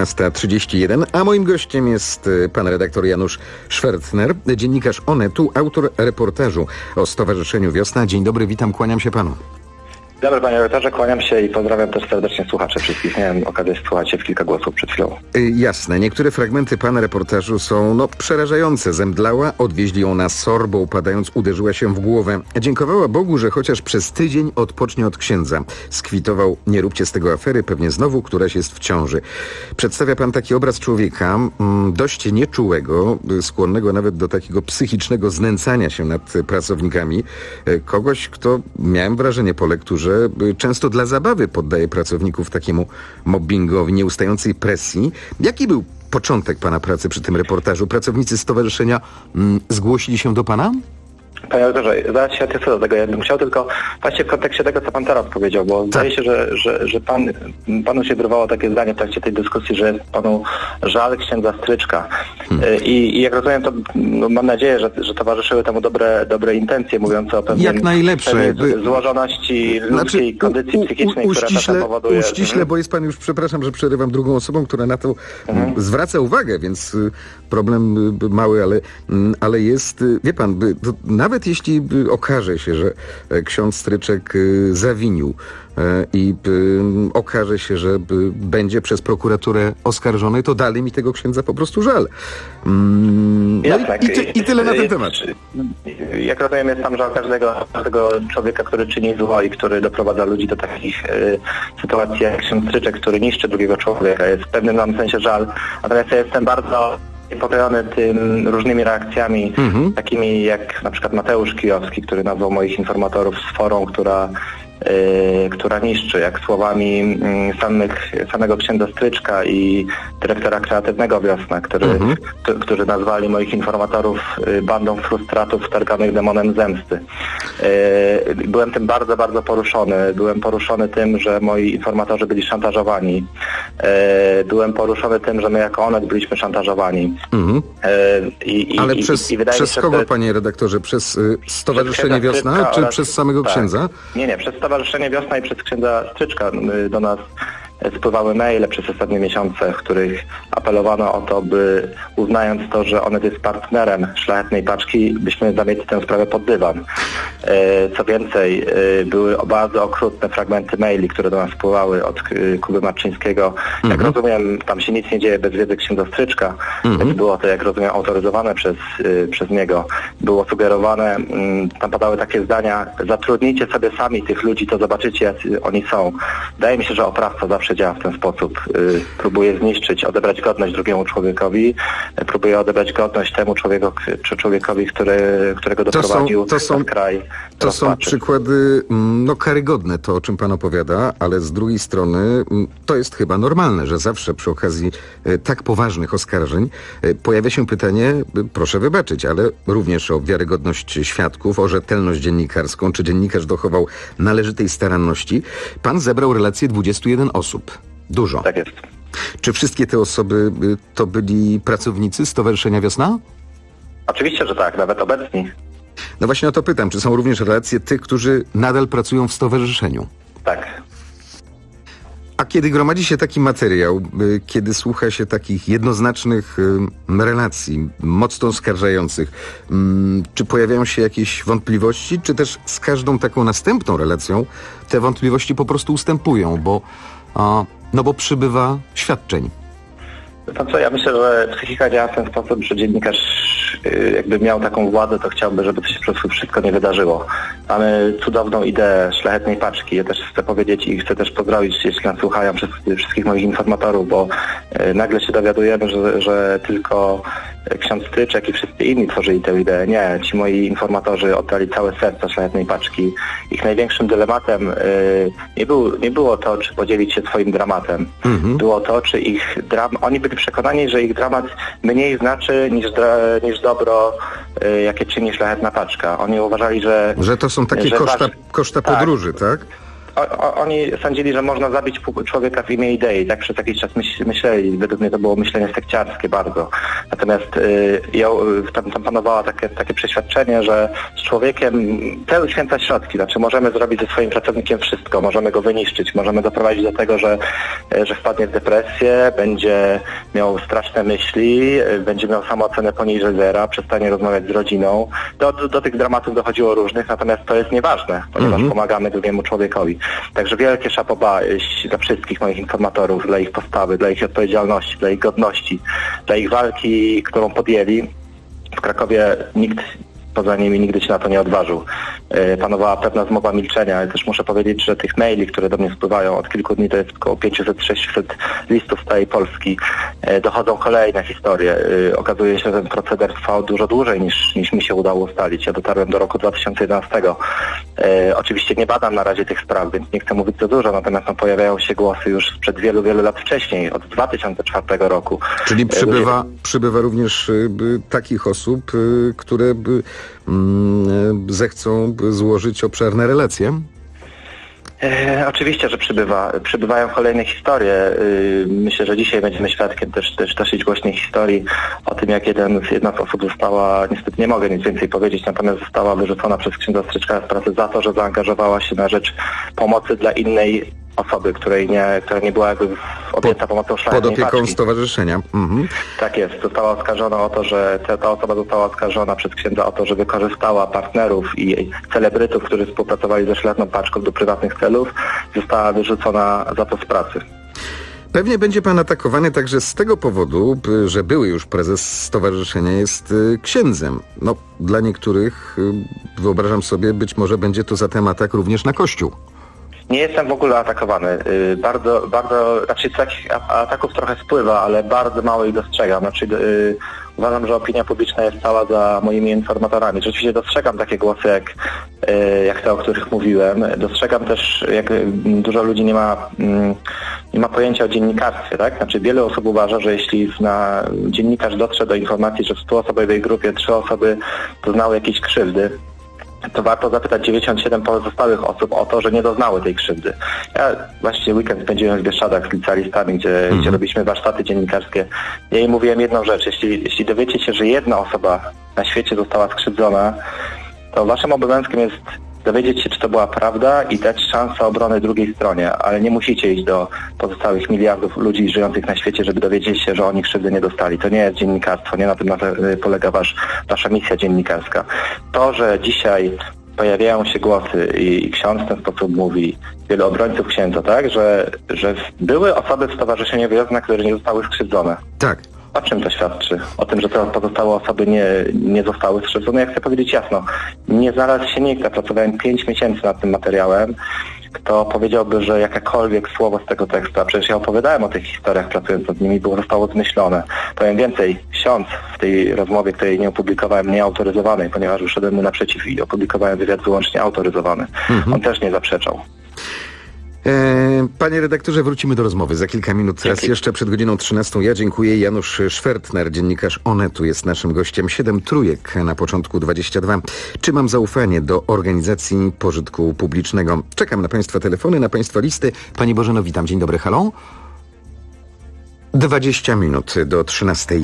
12:31, a moim gościem jest pan redaktor Janusz Szwertner, dziennikarz Onetu, autor reportażu o Stowarzyszeniu Wiosna. Dzień dobry, witam, kłaniam się panu. Dobry panie redaktorze, kłaniam się i pozdrawiam też serdecznie słuchaczy wszystkich. Miałem okazję słuchać się w kilka głosów przed chwilą. Jasne, niektóre fragmenty pana reportażu są przerażające. Zemdlała, odwieźli ją na SOR, bo upadając uderzyła się w głowę. Dziękowała Bogu, że chociaż przez tydzień odpocznie od księdza. Skwitował, nie róbcie z tego afery, pewnie znowu któraś jest w ciąży. Przedstawia pan taki obraz człowieka dość nieczułego, skłonnego nawet do takiego psychicznego znęcania się nad pracownikami. Kogoś, kto, miałem wrażenie po lekturze, często dla zabawy poddaje pracowników takiemu mobbingowi, nieustającej presji. Jaki był początek pana pracy przy tym reportażu? Pracownicy stowarzyszenia zgłosili się do pana? Panie redaktorze, zaraz się odniosę do tego. Ja bym chciał tylko właśnie w kontekście tego, co pan teraz powiedział, bo zdaje się, że panu się wyrwało takie zdanie w trakcie tej dyskusji, że jest panu żal księdza Stryczka. I jak rozumiem, to mam nadzieję, że towarzyszyły temu dobre intencje mówiące o pewnej złożoności ludzkiej kondycji psychicznej, która czasem powoduje... Uściśle, bo jest pan już, przepraszam, że przerywam, drugą osobą, która na to zwraca uwagę, więc problem mały, ale jest, wie pan, nawet jeśli okaże się, że ksiądz Stryczek zawinił i okaże się, że będzie przez prokuraturę oskarżony, to dalej mi tego księdza po prostu żal. I tyle na ten temat. Jak rozumiem, jest tam żal każdego człowieka, który czyni zło i który doprowadza ludzi do takich sytuacji jak ksiądz Stryczek, który niszczy drugiego człowieka. Jest w pewnym sensie żal. Natomiast ja jestem bardzo niepokojony tym różnymi reakcjami, takimi jak na przykład Mateusz Kijowski, który nazwał moich informatorów sforą, która która niszczy, jak słowami samego księdza Stryczka i dyrektora kreatywnego Wiosna, którzy nazwali moich informatorów bandą frustratów wtarganych demonem zemsty. Byłem tym bardzo, bardzo poruszony. Byłem poruszony tym, że moi informatorzy byli szantażowani. Byłem poruszony tym, że my jako Onet byliśmy szantażowani. Ale przez kogo, panie redaktorze? Przez Stowarzyszenie Wiosna, czy przez samego księdza? Nie, przez Stowarzyszenie Wiosna i przez księdza Stryczka do nas spływały maile przez ostatnie miesiące, w których apelowano o to, by uznając to, że Onet jest partnerem Szlachetnej Paczki, byśmy zamietli tę sprawę pod dywan. Co więcej, były bardzo okrutne fragmenty maili, które do nas spływały od Kuby Marczyńskiego. Jak rozumiem, tam się nic nie dzieje bez wiedzy księdza Stryczka, więc było to, jak rozumiem, autoryzowane przez niego. Było sugerowane, tam padały takie zdania: zatrudnijcie sobie sami tych ludzi, to zobaczycie, jacy oni są. Wydaje mi się, że oprawca zawsze działa w ten sposób. Próbuje zniszczyć, odebrać godność drugiemu człowiekowi, próbuje odebrać godność temu człowiekowi, którego doprowadził ten kraj. To są przykłady karygodne, to o czym pan opowiada, ale z drugiej strony to jest chyba normalne, że zawsze przy okazji tak poważnych oskarżeń pojawia się pytanie, proszę wybaczyć, ale również o wiarygodność świadków, o rzetelność dziennikarską, czy dziennikarz dochował należytej staranności. Pan zebrał relacje 21 osób. Dużo. Tak jest. Czy wszystkie te osoby to byli pracownicy Stowarzyszenia Wiosna? Oczywiście, że tak, nawet obecni. No właśnie o to pytam, czy są również relacje tych, którzy nadal pracują w stowarzyszeniu? Tak. A kiedy gromadzi się taki materiał, kiedy słucha się takich jednoznacznych relacji, mocno oskarżających, czy pojawiają się jakieś wątpliwości, czy też z każdą taką następną relacją te wątpliwości po prostu ustępują, bo przybywa świadczeń? To co, ja myślę, że psychika działa w ten sposób, że dziennikarz jakby miał taką władzę, to chciałby, żeby to się po prostu wszystko nie wydarzyło. Mamy cudowną ideę Szlachetnej Paczki. Ja też chcę powiedzieć i chcę też pozdrowić, jeśli nas słuchają, wszystkich moich informatorów, bo nagle się dowiadujemy, że tylko ksiądz Stryczek i wszyscy inni tworzyli tę ideę. Nie, ci moi informatorzy oddali całe serce Szlachetnej Paczki. Ich największym dylematem nie było to, czy podzielić się swoim dramatem. Było to, czy oni byli przekonani, że ich dramat mniej znaczy niż dobro, jakie czyni Szlachetna Paczka. Oni uważali, że to są takie koszta podróży, tak? Oni sądzili, że można zabić człowieka w imię idei. Tak przez jakiś czas myśleli. Według mnie to było myślenie sekciarskie bardzo. Natomiast tam panowała takie przeświadczenie, że z człowiekiem cel święca środki. Znaczy możemy zrobić ze swoim pracownikiem wszystko. Możemy go wyniszczyć. Możemy doprowadzić do tego, że wpadnie w depresję, będzie miał straszne myśli, będzie miał samoocenę poniżej zera, przestanie rozmawiać z rodziną. Do tych dramatów dochodziło różnych, natomiast to jest nieważne, ponieważ pomagamy drugiemu człowiekowi. Także wielkie szapoba dla wszystkich moich informatorów, dla ich postawy, dla ich odpowiedzialności, dla ich godności, dla ich walki, którą podjęli. W Krakowie nikt poza nimi nigdy się na to nie odważył. Panowała pewna zmowa milczenia, ale też muszę powiedzieć, że tych maili, które do mnie spływają od kilku dni, to jest około 500-600 listów z całej Polski. Dochodzą kolejne historie. Okazuje się, że ten proceder trwał dużo dłużej niż mi się udało ustalić. Ja dotarłem do roku 2011. Oczywiście nie badam na razie tych spraw, więc nie chcę mówić za dużo, natomiast pojawiają się głosy już sprzed wielu, wielu lat wcześniej, od 2004 roku. Czyli przybywa również takich osób, które zechcą złożyć obszerne relacje? Oczywiście, że przybywają kolejne historie. Myślę, że dzisiaj będziemy świadkiem też dosyć głośnej historii o tym, jak jedna z osób została, niestety nie mogę nic więcej powiedzieć, natomiast została wyrzucona przez księdza Stryczka z pracy za to, że zaangażowała się na rzecz pomocy dla innej osoby, która nie była jakby objęta pomocą Szlachetnej Paczki. Pod opieką stowarzyszenia. Tak jest. Została oskarżona o to, że ta osoba została oskarżona przez księdza o to, że wykorzystała partnerów i celebrytów, którzy współpracowali ze Szlachetną Paczką do prywatnych celów. Została wyrzucona za to z pracy. Pewnie będzie pan atakowany także z tego powodu, że były już prezes stowarzyszenia jest księdzem. No, dla niektórych, wyobrażam sobie, być może będzie to zatem atak również na Kościół. Nie jestem w ogóle atakowany. Znaczy takich ataków trochę spływa, ale bardzo mało ich dostrzegam. Znaczy uważam, że opinia publiczna jest cała za moimi informatorami. Rzeczywiście dostrzegam takie głosy jak jak te, o których mówiłem. Dostrzegam też, jak dużo ludzi nie ma pojęcia o dziennikarstwie, tak? Znaczy wiele osób uważa, że jeśli dziennikarz dotrze do informacji, że w 100-osobowej grupie 3 osoby doznały jakiejś krzywdy, to warto zapytać 97 pozostałych osób o to, że nie doznały tej krzywdy. Ja właśnie weekend spędziłem w Bieszczadach z licealistami, gdzie robiliśmy warsztaty dziennikarskie. Ja im mówiłem jedną rzecz. Jeśli dowiecie się, że jedna osoba na świecie została skrzywdzona, to waszym obowiązkiem jest dowiedzieć się, czy to była prawda i dać szansę obrony drugiej stronie, ale nie musicie iść do pozostałych miliardów ludzi żyjących na świecie, żeby dowiedzieć się, że oni krzywdy nie dostali. To nie jest dziennikarstwo, nie na tym polega wasza misja dziennikarska. To, że dzisiaj pojawiają się głosy i ksiądz w ten sposób mówi, wielu obrońców księdza, tak, że były osoby w Stowarzyszeniu Wiosna, które nie zostały skrzywdzone. Tak. O czym to świadczy? O tym, że te pozostałe osoby nie zostały skrzywdzone? Ja chcę powiedzieć jasno, nie znalazł się nikt, ja pracowałem 5 miesięcy nad tym materiałem, kto powiedziałby, że jakakolwiek słowo z tego tekstu, a przecież ja opowiadałem o tych historiach pracując nad nimi, zostało zmyślone. Powiem więcej, ksiądz w tej rozmowie, której nie opublikowałem, nieautoryzowanej, ponieważ wyszedłem mu naprzeciw i opublikowałem wywiad wyłącznie autoryzowany. On też nie zaprzeczał. Panie redaktorze, wrócimy do rozmowy za kilka minut. Raz jeszcze przed godziną 13. Ja dziękuję. Janusz Szwertner, dziennikarz Onetu, jest naszym gościem. 7 trójek na początku 22. Czy mam zaufanie do organizacji pożytku publicznego? Czekam na Państwa telefony, na Państwa listy. Pani Bożeno, witam. Dzień dobry. Halo? 20 minut do 13.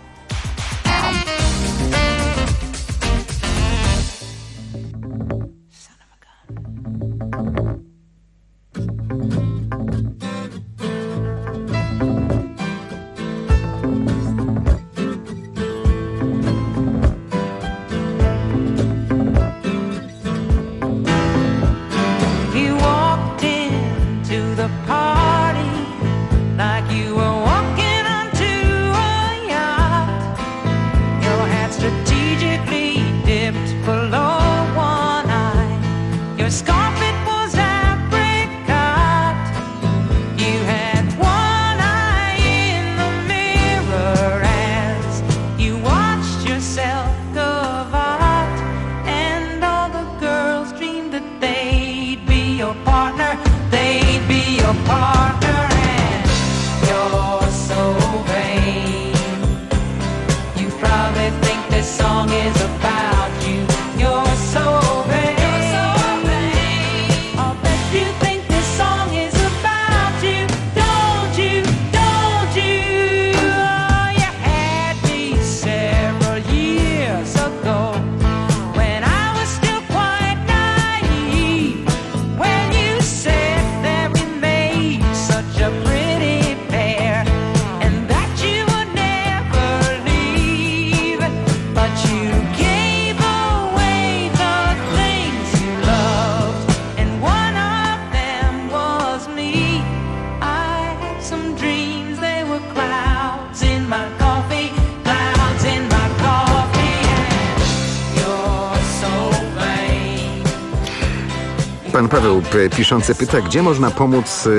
Pan Paweł piszący pyta, gdzie można pomóc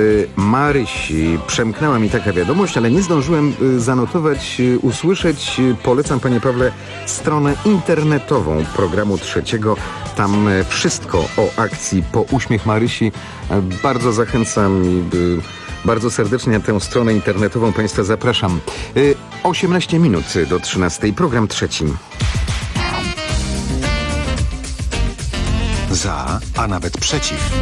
Marysi. Przemknęła mi taka wiadomość, ale nie zdążyłem zanotować, usłyszeć. Polecam, panie Pawle, stronę internetową programu Trzeciego. Tam wszystko o akcji Po Uśmiech Marysi. Bardzo zachęcam i bardzo serdecznie na tę stronę internetową państwa zapraszam. 18 minut do 13. Program Trzeci. Za, a nawet przeciw.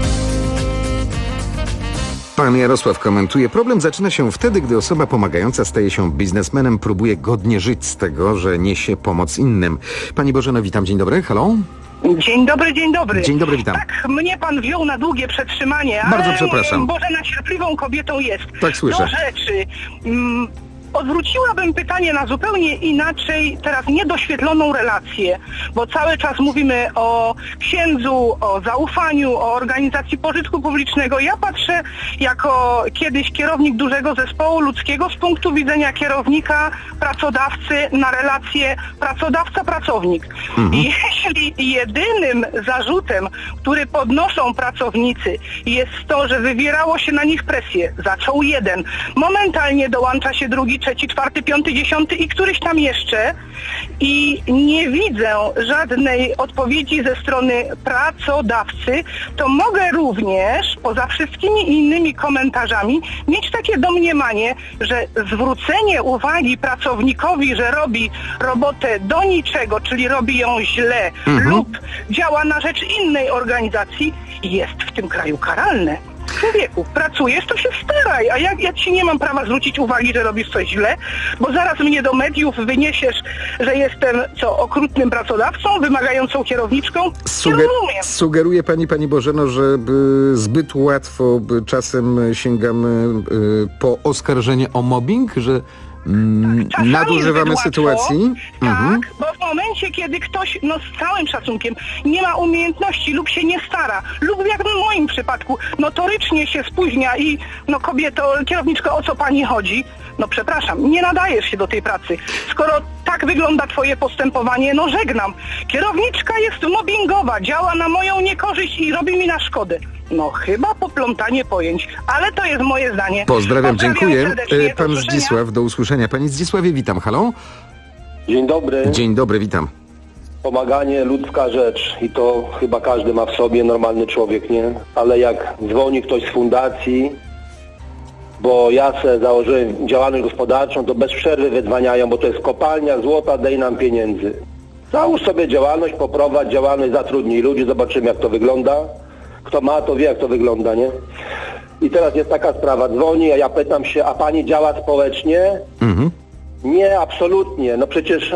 Pan Jarosław komentuje, problem zaczyna się wtedy, gdy osoba pomagająca staje się biznesmenem, próbuje godnie żyć z tego, że niesie pomoc innym. Pani Bożeno, witam, dzień dobry, halo? Dzień dobry, dzień dobry. Dzień dobry, witam. Tak, mnie pan wziął na długie przetrzymanie, Bardzo ale przepraszam. Bożena cierpliwą kobietą jest. Tak słyszę. Do rzeczy. Odwróciłabym pytanie na zupełnie inaczej, teraz niedoświetloną relację, bo cały czas mówimy o księdzu, o zaufaniu, o organizacji pożytku publicznego. Ja patrzę jako kiedyś kierownik dużego zespołu ludzkiego z punktu widzenia kierownika, pracodawcy na relację pracodawca-pracownik. I jeśli jedynym zarzutem, który podnoszą pracownicy, jest to, że wywierało się na nich presję, zaczął jeden, momentalnie dołącza się drugi, 3., 4., 5., 10. i któryś tam jeszcze i nie widzę żadnej odpowiedzi ze strony pracodawcy, to mogę również poza wszystkimi innymi komentarzami mieć takie domniemanie, że zwrócenie uwagi pracownikowi, że robi robotę do niczego, czyli robi ją źle lub działa na rzecz innej organizacji, jest w tym kraju karalne. Człowieku, pracujesz, to się staraj, a ja ci nie mam prawa zwrócić uwagi, że robisz coś źle, bo zaraz mnie do mediów wyniesiesz, że jestem okrutnym pracodawcą, wymagającą kierowniczką. Sugeruje pani Bożeno, że zbyt łatwo czasem sięgamy po oskarżenie o mobbing, że nadużywamy sytuacji. Tak, bo w momencie, kiedy ktoś, z całym szacunkiem, nie ma umiejętności lub się nie stara, lub jak w moim przypadku, notorycznie się spóźnia i kobieto, kierowniczko, o co pani chodzi? Przepraszam, nie nadajesz się do tej pracy. Skoro tak wygląda twoje postępowanie, żegnam. Kierowniczka jest mobbingowa, działa na moją niekorzyść i robi mi na szkodę. Chyba poplątanie pojęć, ale to jest moje zdanie. Pozdrawiam, dziękuję. Pan Zdzisław, do usłyszenia. Panie Zdzisławie, witam, halo? Dzień dobry. Dzień dobry, witam. Pomaganie ludzka rzecz i to chyba każdy ma w sobie, normalny człowiek, nie? Ale jak dzwoni ktoś z fundacji, bo ja założyłem działalność gospodarczą, to bez przerwy wydzwaniają, bo to jest kopalnia złota, daj nam pieniędzy. Załóż sobie działalność, poprowadź działalność, zatrudnij ludzi, zobaczymy jak to wygląda. Kto ma, to wie jak to wygląda, nie? I teraz jest taka sprawa, dzwoni, a ja pytam się, a pani działa społecznie? Nie, absolutnie. Przecież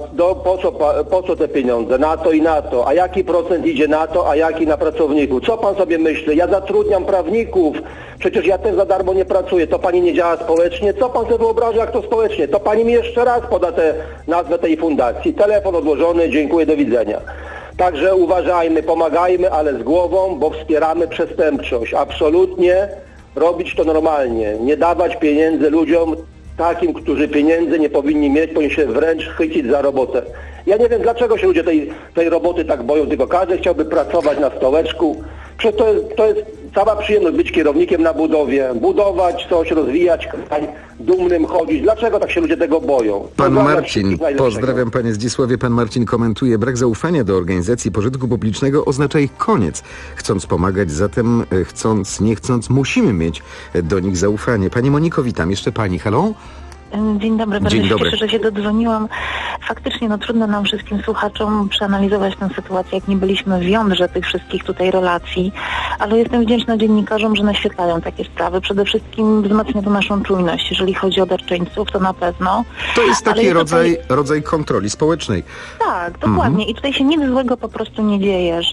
po co te pieniądze? Na to i na to. A jaki procent idzie na to, a jaki na pracowników? Co pan sobie myśli? Ja zatrudniam prawników. Przecież ja też za darmo nie pracuję. To pani nie działa społecznie? Co pan sobie wyobraża, jak to społecznie? To pani mi jeszcze raz poda nazwę tej fundacji. Telefon odłożony, dziękuję, do widzenia. Także uważajmy, pomagajmy, ale z głową, bo wspieramy przestępczość. Absolutnie robić to normalnie. Nie dawać pieniędzy ludziom takim, którzy pieniędzy nie powinni mieć, powinni się wręcz chwycić za robotę. Ja nie wiem, dlaczego się ludzie tej roboty tak boją, tylko każdy chciałby pracować na stołeczku. Przecież to jest cała przyjemność być kierownikiem na budowie, budować coś, rozwijać kraj, dumnym chodzić. Dlaczego tak się ludzie tego boją? Pan Marcin, pozdrawiam panie Zdzisławie, pan Marcin komentuje, brak zaufania do organizacji pożytku publicznego oznacza ich koniec. Chcąc pomagać, zatem chcąc, nie chcąc, musimy mieć do nich zaufanie. Pani Moniko, witam. Jeszcze pani, halo? Dzień dobry, bardzo się cieszę, że się dodzwoniłam. Faktycznie trudno nam wszystkim słuchaczom przeanalizować tę sytuację, jak nie byliśmy w jądrze tych wszystkich tutaj relacji, ale jestem wdzięczna dziennikarzom, że naświetlają takie sprawy. Przede wszystkim wzmacnia to naszą czujność, jeżeli chodzi o darczyńców, to na pewno. To jest taki rodzaj kontroli społecznej. Tak, dokładnie. I tutaj się nic złego po prostu nie dzieje,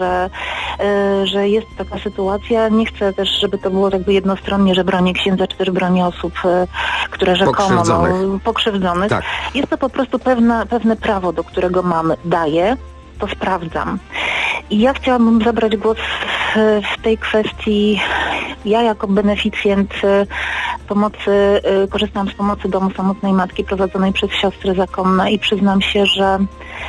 że jest taka sytuacja. Nie chcę też, żeby to było jakby jednostronnie, że bronię księdza, czy też bronię osób, które rzekomo pokrzywdzonych. Tak. Jest to po prostu pewne prawo, do którego daję, to sprawdzam. I ja chciałabym zabrać głos w tej kwestii. Ja jako beneficjent pomocy, korzystam z pomocy Domu Samotnej Matki prowadzonej przez siostry zakonne i przyznam się, że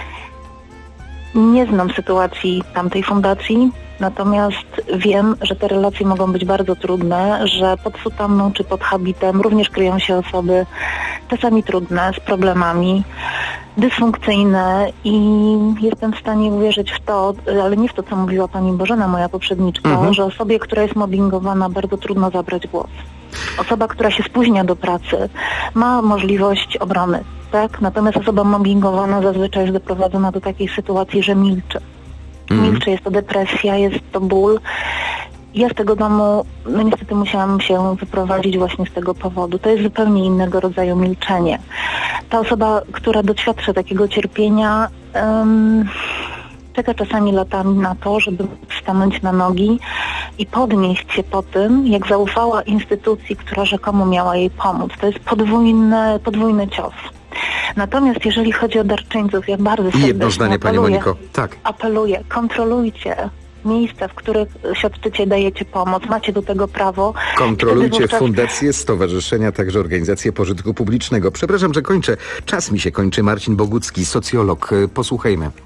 nie znam sytuacji tamtej fundacji, natomiast wiem, że te relacje mogą być bardzo trudne, że pod sutanną czy pod habitem również kryją się osoby czasami trudne, z problemami, dysfunkcyjne i jestem w stanie uwierzyć w to, ale nie w to, co mówiła pani Bożena, moja poprzedniczka, że osobie, która jest mobbingowana, bardzo trudno zabrać głos. Osoba, która się spóźnia do pracy, ma możliwość obrony, tak? Natomiast osoba mobbingowana zazwyczaj jest doprowadzona do takiej sytuacji, że milczy. Milczy, jest to depresja, jest to ból. Ja z tego domu, niestety musiałam się wyprowadzić właśnie z tego powodu. To jest zupełnie innego rodzaju milczenie. Ta osoba, która doświadcza takiego cierpienia, czeka czasami latami na to, żeby stanąć na nogi i podnieść się po tym, jak zaufała instytucji, która rzekomo miała jej pomóc. To jest podwójny cios. Natomiast jeżeli chodzi o darczyńców, ja bardzo serdecznie jedno zdanie, pani Moniko. Tak. Apeluję, kontrolujcie miejsca, w których świadczycie, dajecie pomoc, macie do tego prawo. Kontrolujcie fundacje, stowarzyszenia, także organizacje pożytku publicznego. Przepraszam, że kończę. Czas mi się kończy. Marcin Bogucki, socjolog. Posłuchajmy.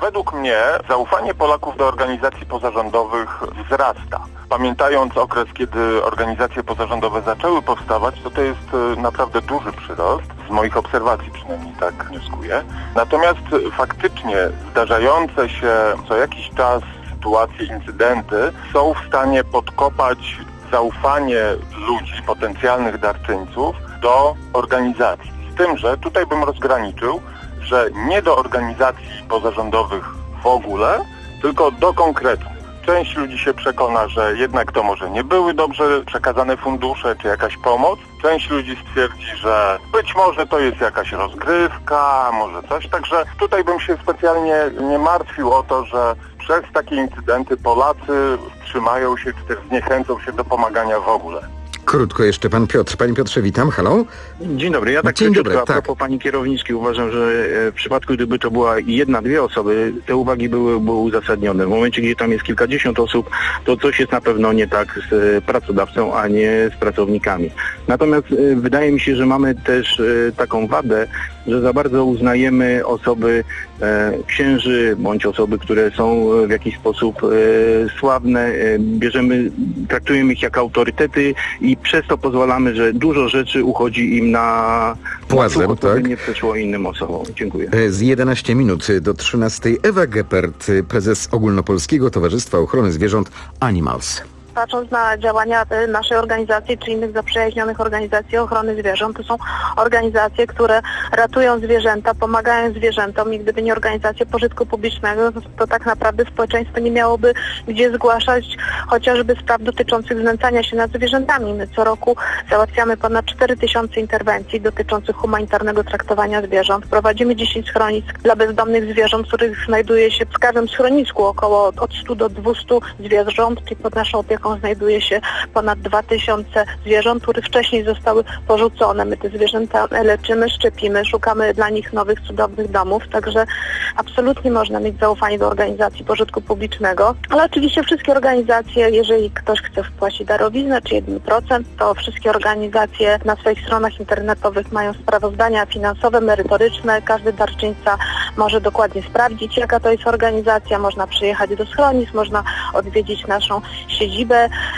Według mnie zaufanie Polaków do organizacji pozarządowych wzrasta. Pamiętając okres, kiedy organizacje pozarządowe zaczęły powstawać, to jest naprawdę duży przyrost, z moich obserwacji przynajmniej tak wnioskuję. Natomiast faktycznie zdarzające się co jakiś czas sytuacje, incydenty są w stanie podkopać zaufanie ludzi, potencjalnych darczyńców do organizacji. Z tym, że tutaj bym rozgraniczył, że nie do organizacji pozarządowych w ogóle, tylko do konkretnych. Część ludzi się przekona, że jednak to może nie były dobrze przekazane fundusze czy jakaś pomoc. Część ludzi stwierdzi, że być może to jest jakaś rozgrywka, może coś. Także tutaj bym się specjalnie nie martwił o to, że przez takie incydenty Polacy wstrzymają się czy też zniechęcą się do pomagania w ogóle. Krótko jeszcze pan Piotr. Panie Piotrze, witam. Halo? Dzień dobry. Ja tak króciutko, a propos pani kierowniczki, uważam, że w przypadku, gdyby to była jedna, dwie osoby, te uwagi były uzasadnione. W momencie, gdzie tam jest kilkadziesiąt osób, to coś jest na pewno nie tak z pracodawcą, a nie z pracownikami. Natomiast wydaje mi się, że mamy też taką wadę, że za bardzo uznajemy osoby księży, bądź osoby, które są w jakiś sposób sławne, traktujemy ich jako autorytety i przez to pozwalamy, że dużo rzeczy uchodzi im na płazem, tak? Nie przeszło innym osobom. Dziękuję. Z 11 minut do 13. Ewa Geppert, prezes Ogólnopolskiego Towarzystwa Ochrony Zwierząt Animals. Patrząc na działania naszej organizacji czy innych zaprzyjaźnionych organizacji ochrony zwierząt, to są organizacje, które ratują zwierzęta, pomagają zwierzętom i gdyby nie organizacje pożytku publicznego, to tak naprawdę społeczeństwo nie miałoby gdzie zgłaszać chociażby spraw dotyczących znęcania się nad zwierzętami. My co roku załatwiamy ponad 4000 interwencji dotyczących humanitarnego traktowania zwierząt. Prowadzimy 10 schronisk dla bezdomnych zwierząt, w których znajduje się w każdym schronisku około od 100 do 200 zwierząt i pod naszą opieką znajduje się ponad 2000 zwierząt, które wcześniej zostały porzucone. My te zwierzęta leczymy, szczepimy, szukamy dla nich nowych, cudownych domów, także absolutnie można mieć zaufanie do organizacji pożytku publicznego, ale oczywiście wszystkie organizacje, jeżeli ktoś chce wpłacić darowiznę czy 1%, to wszystkie organizacje na swoich stronach internetowych mają sprawozdania finansowe, merytoryczne. Każdy darczyńca może dokładnie sprawdzić, jaka to jest organizacja, można przyjechać do schronisk, można odwiedzić naszą siedzibę.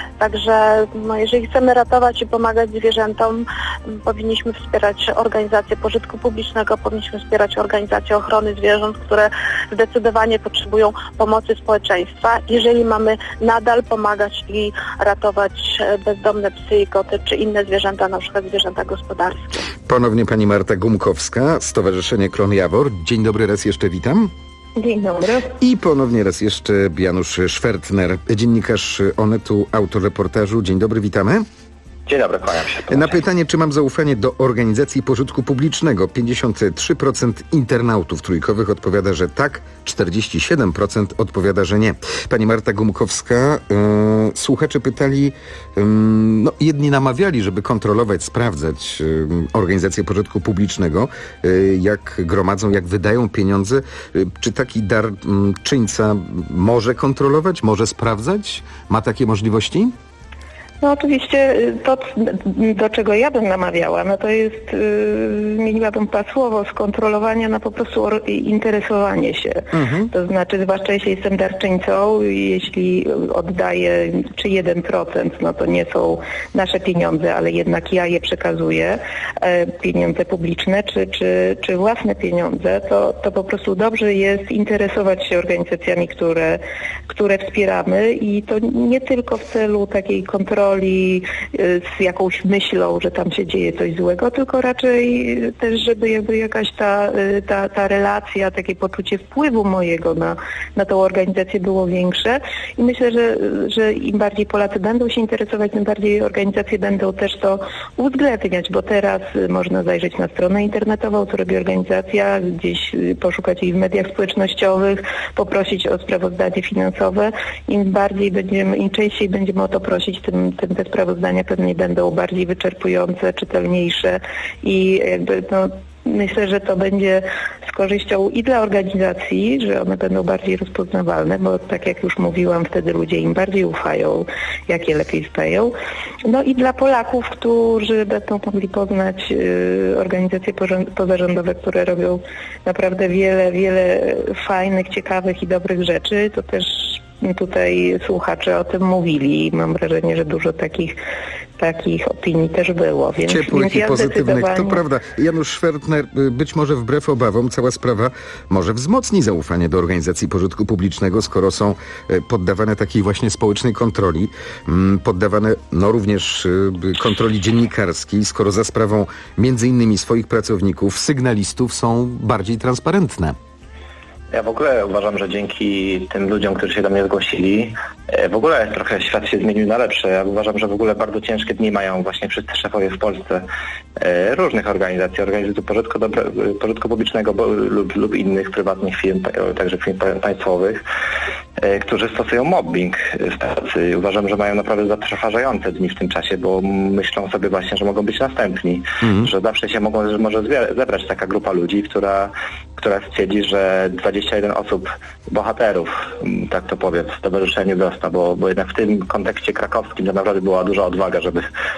Także jeżeli chcemy ratować i pomagać zwierzętom, powinniśmy wspierać organizacje pożytku publicznego, powinniśmy wspierać organizacje ochrony zwierząt, które zdecydowanie potrzebują pomocy społeczeństwa. Jeżeli mamy nadal pomagać i ratować bezdomne psy i koty, czy inne zwierzęta, na przykład zwierzęta gospodarskie. Ponownie pani Marta Gumkowska, Stowarzyszenie Klon Jawor. Dzień dobry, raz jeszcze witam. Dzień dobry. I ponownie raz jeszcze Janusz Szwertner, dziennikarz Onetu, autor reportażu. Dzień dobry, witamy. Dzień dobry, kłaniam się. Na pytanie, czy mam zaufanie do organizacji pożytku publicznego, 53% internautów trójkowych odpowiada, że tak, 47% odpowiada, że nie. Pani Marta Gumkowska, słuchacze pytali, jedni namawiali, żeby kontrolować, sprawdzać organizacje pożytku publicznego, jak gromadzą, jak wydają pieniądze. Czy taki darczyńca może kontrolować, może sprawdzać? Ma takie możliwości? No oczywiście to, do czego ja bym namawiała, no to jest, zmieniłabym słowo, skontrolowania na po prostu interesowanie się. To znaczy, zwłaszcza jeśli jestem darczyńcą, jeśli oddaję czy 1%, no to nie są nasze pieniądze, ale jednak ja je przekazuję, pieniądze publiczne czy własne pieniądze, to po prostu dobrze jest interesować się organizacjami, które wspieramy i to nie tylko w celu takiej kontroli z jakąś myślą, że tam się dzieje coś złego, tylko raczej też, żeby jakby jakaś ta relacja, takie poczucie wpływu mojego na tą organizację było większe i myślę, że im bardziej Polacy będą się interesować, tym bardziej organizacje będą też to uwzględniać, bo teraz można zajrzeć na stronę internetową, co robi organizacja, gdzieś poszukać jej w mediach społecznościowych, poprosić o sprawozdanie finansowe. Im częściej będziemy o to prosić, tym te sprawozdania pewnie będą bardziej wyczerpujące, czytelniejsze i jakby Myślę, że to będzie z korzyścią i dla organizacji, że one będą bardziej rozpoznawalne, bo tak jak już mówiłam, wtedy ludzie im bardziej ufają, jak je lepiej stają. No i dla Polaków, którzy będą mogli poznać organizacje pozarządowe, które robią naprawdę wiele fajnych, ciekawych i dobrych rzeczy, to też tutaj słuchacze o tym mówili. Mam wrażenie, że dużo takich opinii też było. Ciepłych i pozytywnych, to prawda. Janusz Szwertner, być może wbrew obawom cała sprawa może wzmocni zaufanie do organizacji pożytku publicznego, skoro są poddawane takiej właśnie społecznej kontroli, poddawane również kontroli dziennikarskiej, skoro za sprawą między innymi swoich pracowników, sygnalistów są bardziej transparentne. Ja w ogóle uważam, że dzięki tym ludziom, którzy się do mnie zgłosili, w ogóle trochę świat się zmienił na lepsze. Ja uważam, że w ogóle bardzo ciężkie dni mają właśnie wszyscy szefowie w Polsce różnych organizacji pożytku publicznego lub innych prywatnych firm, także firm państwowych, którzy stosują mobbing w pracy. Uważam, że mają naprawdę zatrważające dni w tym czasie, bo myślą sobie właśnie, że mogą być następni, że zawsze się może zebrać taka grupa ludzi, która stwierdzi, że 21 osób, bohaterów, tak to powiem, w Stowarzyszeniu Wiosna, bo jednak w tym kontekście krakowskim to naprawdę była duża odwaga, żeby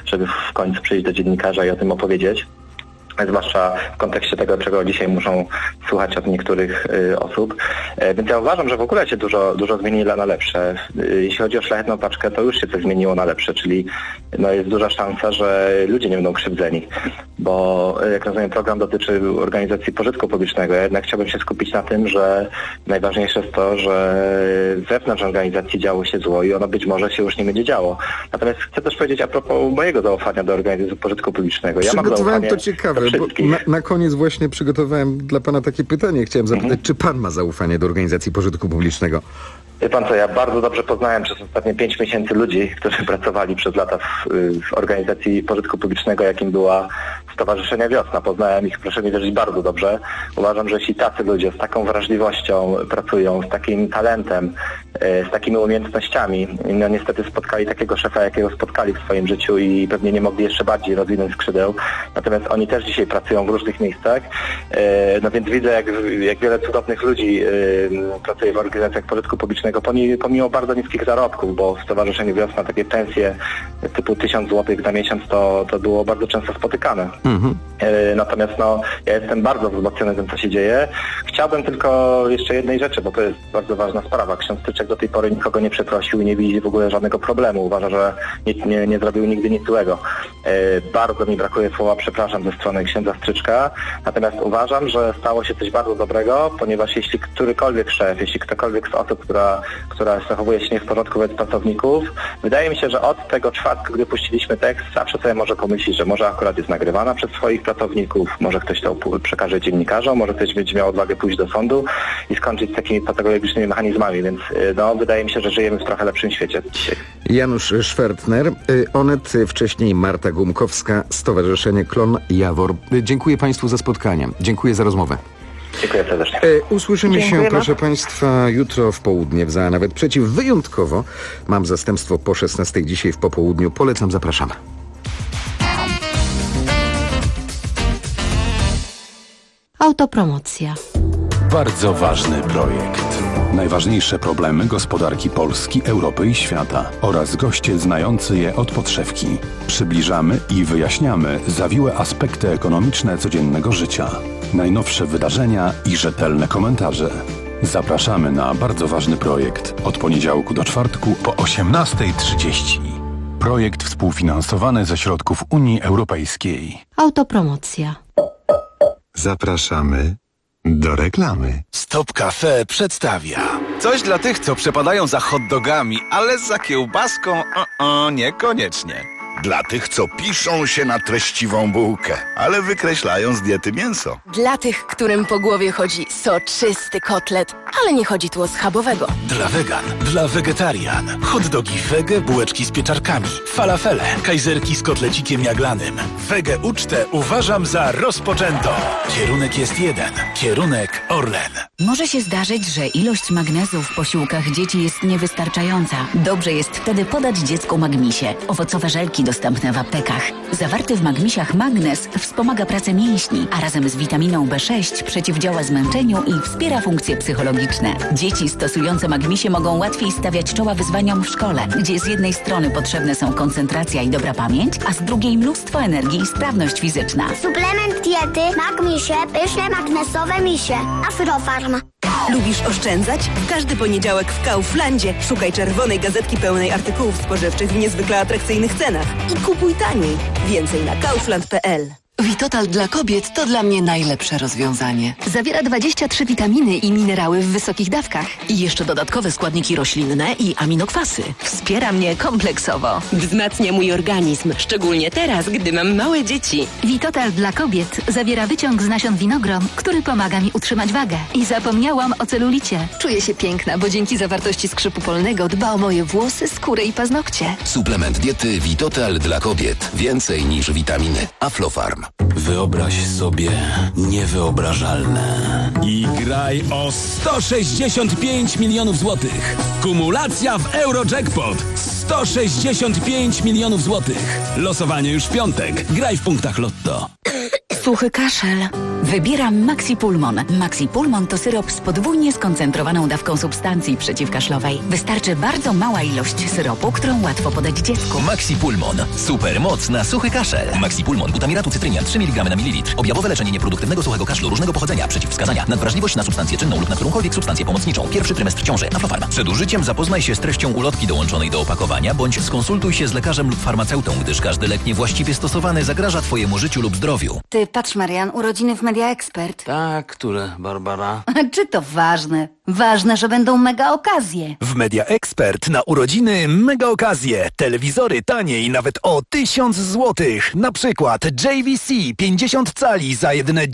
w końcu przyjść do dziennikarza i o tym opowiedzieć. Zwłaszcza w kontekście tego, czego dzisiaj muszą słuchać od niektórych osób. Więc ja uważam, że w ogóle się dużo zmieni na lepsze. Jeśli chodzi o Szlachetną Paczkę, to już się coś zmieniło na lepsze, czyli jest duża szansa, że ludzie nie będą krzywdzeni. Bo jak rozumiem, program dotyczy organizacji pożytku publicznego. Ja jednak chciałbym się skupić na tym, że najważniejsze jest to, że wewnątrz organizacji działo się zło i ono być może się już nie będzie działo. Natomiast chcę też powiedzieć a propos mojego zaufania do organizacji pożytku publicznego. Ja mam zaufanie to ciekawe. Na koniec właśnie przygotowałem dla pana takie pytanie. Chciałem zapytać, czy pan ma zaufanie do organizacji pożytku publicznego? Wie pan co, ja bardzo dobrze poznałem przez ostatnie 5 miesięcy ludzi, którzy pracowali przez lata w organizacji pożytku publicznego, jakim była Stowarzyszenie Wiosna. Poznałem ich, proszę mi wierzyć, bardzo dobrze. Uważam, że jeśli tacy ludzie z taką wrażliwością pracują, z takim talentem, z takimi umiejętnościami, no niestety spotkali takiego szefa, jakiego spotkali w swoim życiu i pewnie nie mogli jeszcze bardziej rozwinąć skrzydeł. Natomiast oni też dzisiaj pracują w różnych miejscach. No więc widzę, jak wiele cudownych ludzi pracuje w organizacjach pożytku publicznego, pomimo bardzo niskich zarobków, bo w Stowarzyszeniu Wiosna takie pensje typu 1000 zł na miesiąc to było bardzo często spotykane. Natomiast ja jestem bardzo wzmocniony tym, co się dzieje. Chciałbym tylko jeszcze jednej rzeczy, bo to jest bardzo ważna sprawa. Ksiądz Stryczek do tej pory nikogo nie przeprosił i nie widzi w ogóle żadnego problemu. Uważa, że nie zrobił nigdy nic złego. Bardzo mi brakuje słowa przepraszam ze strony księdza Stryczka. Natomiast uważam, że stało się coś bardzo dobrego, ponieważ jeśli którykolwiek szef, jeśli ktokolwiek z osób, która zachowuje się nie w porządku wobec pracowników, wydaje mi się, że od tego czwartku, gdy puściliśmy tekst, zawsze sobie może pomyśleć, że może akurat jest nagrywana przez swoich pracowników, może ktoś to przekaże dziennikarzom, może ktoś będzie miał odwagę pójść do sądu i skończyć z takimi patologicznymi mechanizmami, więc wydaje mi się, że żyjemy w trochę lepszym świecie dzisiaj. Janusz Szwertner, Onet, wcześniej Marta Gumkowska, Stowarzyszenie Klon Jawor. Dziękuję Państwu za spotkanie. Dziękuję za rozmowę. Dziękuję serdecznie. Usłyszymy się, proszę Państwa, jutro w południe w Za, a nawet przeciw. Wyjątkowo mam zastępstwo po 16:00 dzisiaj w popołudniu. Polecam, zapraszam. Autopromocja. Bardzo ważny projekt. Najważniejsze problemy gospodarki Polski, Europy i świata oraz goście znający je od podszewki. Przybliżamy i wyjaśniamy zawiłe aspekty ekonomiczne codziennego życia. Najnowsze wydarzenia i rzetelne komentarze. Zapraszamy na bardzo ważny projekt od poniedziałku do czwartku po 18:30. Projekt współfinansowany ze środków Unii Europejskiej. Autopromocja. Zapraszamy do reklamy. Stop Cafe przedstawia. Coś dla tych, co przepadają za hot dogami, ale za kiełbaską niekoniecznie. Dla tych, co piszą się na treściwą bułkę, ale wykreślają z diety mięso. Dla tych, którym po głowie chodzi soczysty kotlet, ale nie chodzi tu o schabowego. Dla wegan, dla wegetarian. Hot dogi wege, bułeczki z pieczarkami, falafele, kajzerki z kotlecikiem jaglanym. Wege ucztę uważam za rozpoczętą. Kierunek jest jeden. Kierunek Orlen. Może się zdarzyć, że ilość magnezu w posiłkach dzieci jest niewystarczająca. Dobrze jest wtedy podać dziecku Magmisie. Owocowe żelki do dostępne w aptekach. Zawarty w magmisiach magnez wspomaga pracę mięśni, a razem z witaminą B6 przeciwdziała zmęczeniu i wspiera funkcje psychologiczne. Dzieci stosujące magmisie mogą łatwiej stawiać czoła wyzwaniom w szkole, gdzie z jednej strony potrzebne są koncentracja i dobra pamięć, a z drugiej mnóstwo energii i sprawność fizyczna. Suplement diety Magmisie, pyszne magnesowe misie. Aflofarm. Lubisz oszczędzać? W każdy poniedziałek w Kauflandzie szukaj czerwonej gazetki pełnej artykułów spożywczych w niezwykle atrakcyjnych cenach i kupuj taniej. Więcej na kaufland.pl. Vitotal dla kobiet to dla mnie najlepsze rozwiązanie. Zawiera 23 witaminy i minerały w wysokich dawkach. I jeszcze dodatkowe składniki roślinne i aminokwasy. Wspiera mnie kompleksowo. Wzmacnia mój organizm, szczególnie teraz, gdy mam małe dzieci. Vitotal dla kobiet zawiera wyciąg z nasion winogron, który pomaga mi utrzymać wagę. I zapomniałam o celulicie. Czuję się piękna, bo dzięki zawartości skrzypu polnego dba o moje włosy, skórę i paznokcie. Suplement diety Vitotal dla kobiet. Więcej niż witaminy. Aflofarm. Wyobraź sobie niewyobrażalne i graj o 165 milionów złotych. Kumulacja w Eurojackpot 165 milionów złotych. Losowanie już w piątek. Graj w punktach Lotto. Suchy kaszel. Wybieram Maxi Pulmon. Maxi Pulmon to syrop z podwójnie skoncentrowaną dawką substancji przeciwkaszlowej. Wystarczy bardzo mała ilość syropu, którą łatwo podać dziecku. Maxi Pulmon. Super moc na suchy kaszel. Maxi Pulmon. Butamiratu cytrynia 3 mg na mililitr. Objawowe leczenie nieproduktywnego suchego kaszlu różnego pochodzenia. Przeciwwskazania. Nadwrażliwość na substancję czynną lub na którąkolwiek substancję pomocniczą. Pierwszy trymestr ciąży. Aflofarm. Przed użyciem zapoznaj się z treścią ulotki dołączonej do opakowania, bądź skonsultuj się z lekarzem lub farmaceutą, gdyż każdy lek niewłaściwie stosowany zagraża twojemu życiu lub zdrowiu. Ty, patrz Marian, urodziny w Media Expert. Tak, które, Barbara? Czy to ważne? Ważne, że będą mega okazje. W Media Expert na urodziny mega okazje. Telewizory taniej nawet o 1000 zł. Na przykład JVC 50 cali za jedyne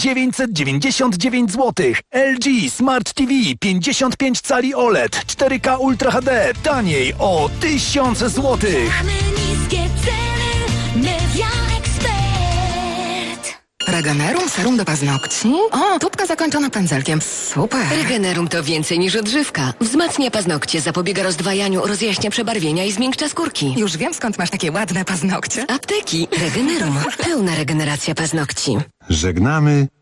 999 zł. LG Smart TV 55 cali OLED 4K Ultra HD taniej o 1000 zł. Mamy niskie ceny. Media Expert. Regenerum serum do paznokci? O, tubka zakończona pędzelkiem. Super. Regenerum to więcej niż odżywka. Wzmacnia paznokcie, zapobiega rozdwajaniu, rozjaśnia przebarwienia i zmiękcza skórki. Już wiem, skąd masz takie ładne paznokcie. Apteki. Regenerum. Pełna regeneracja paznokci. Żegnamy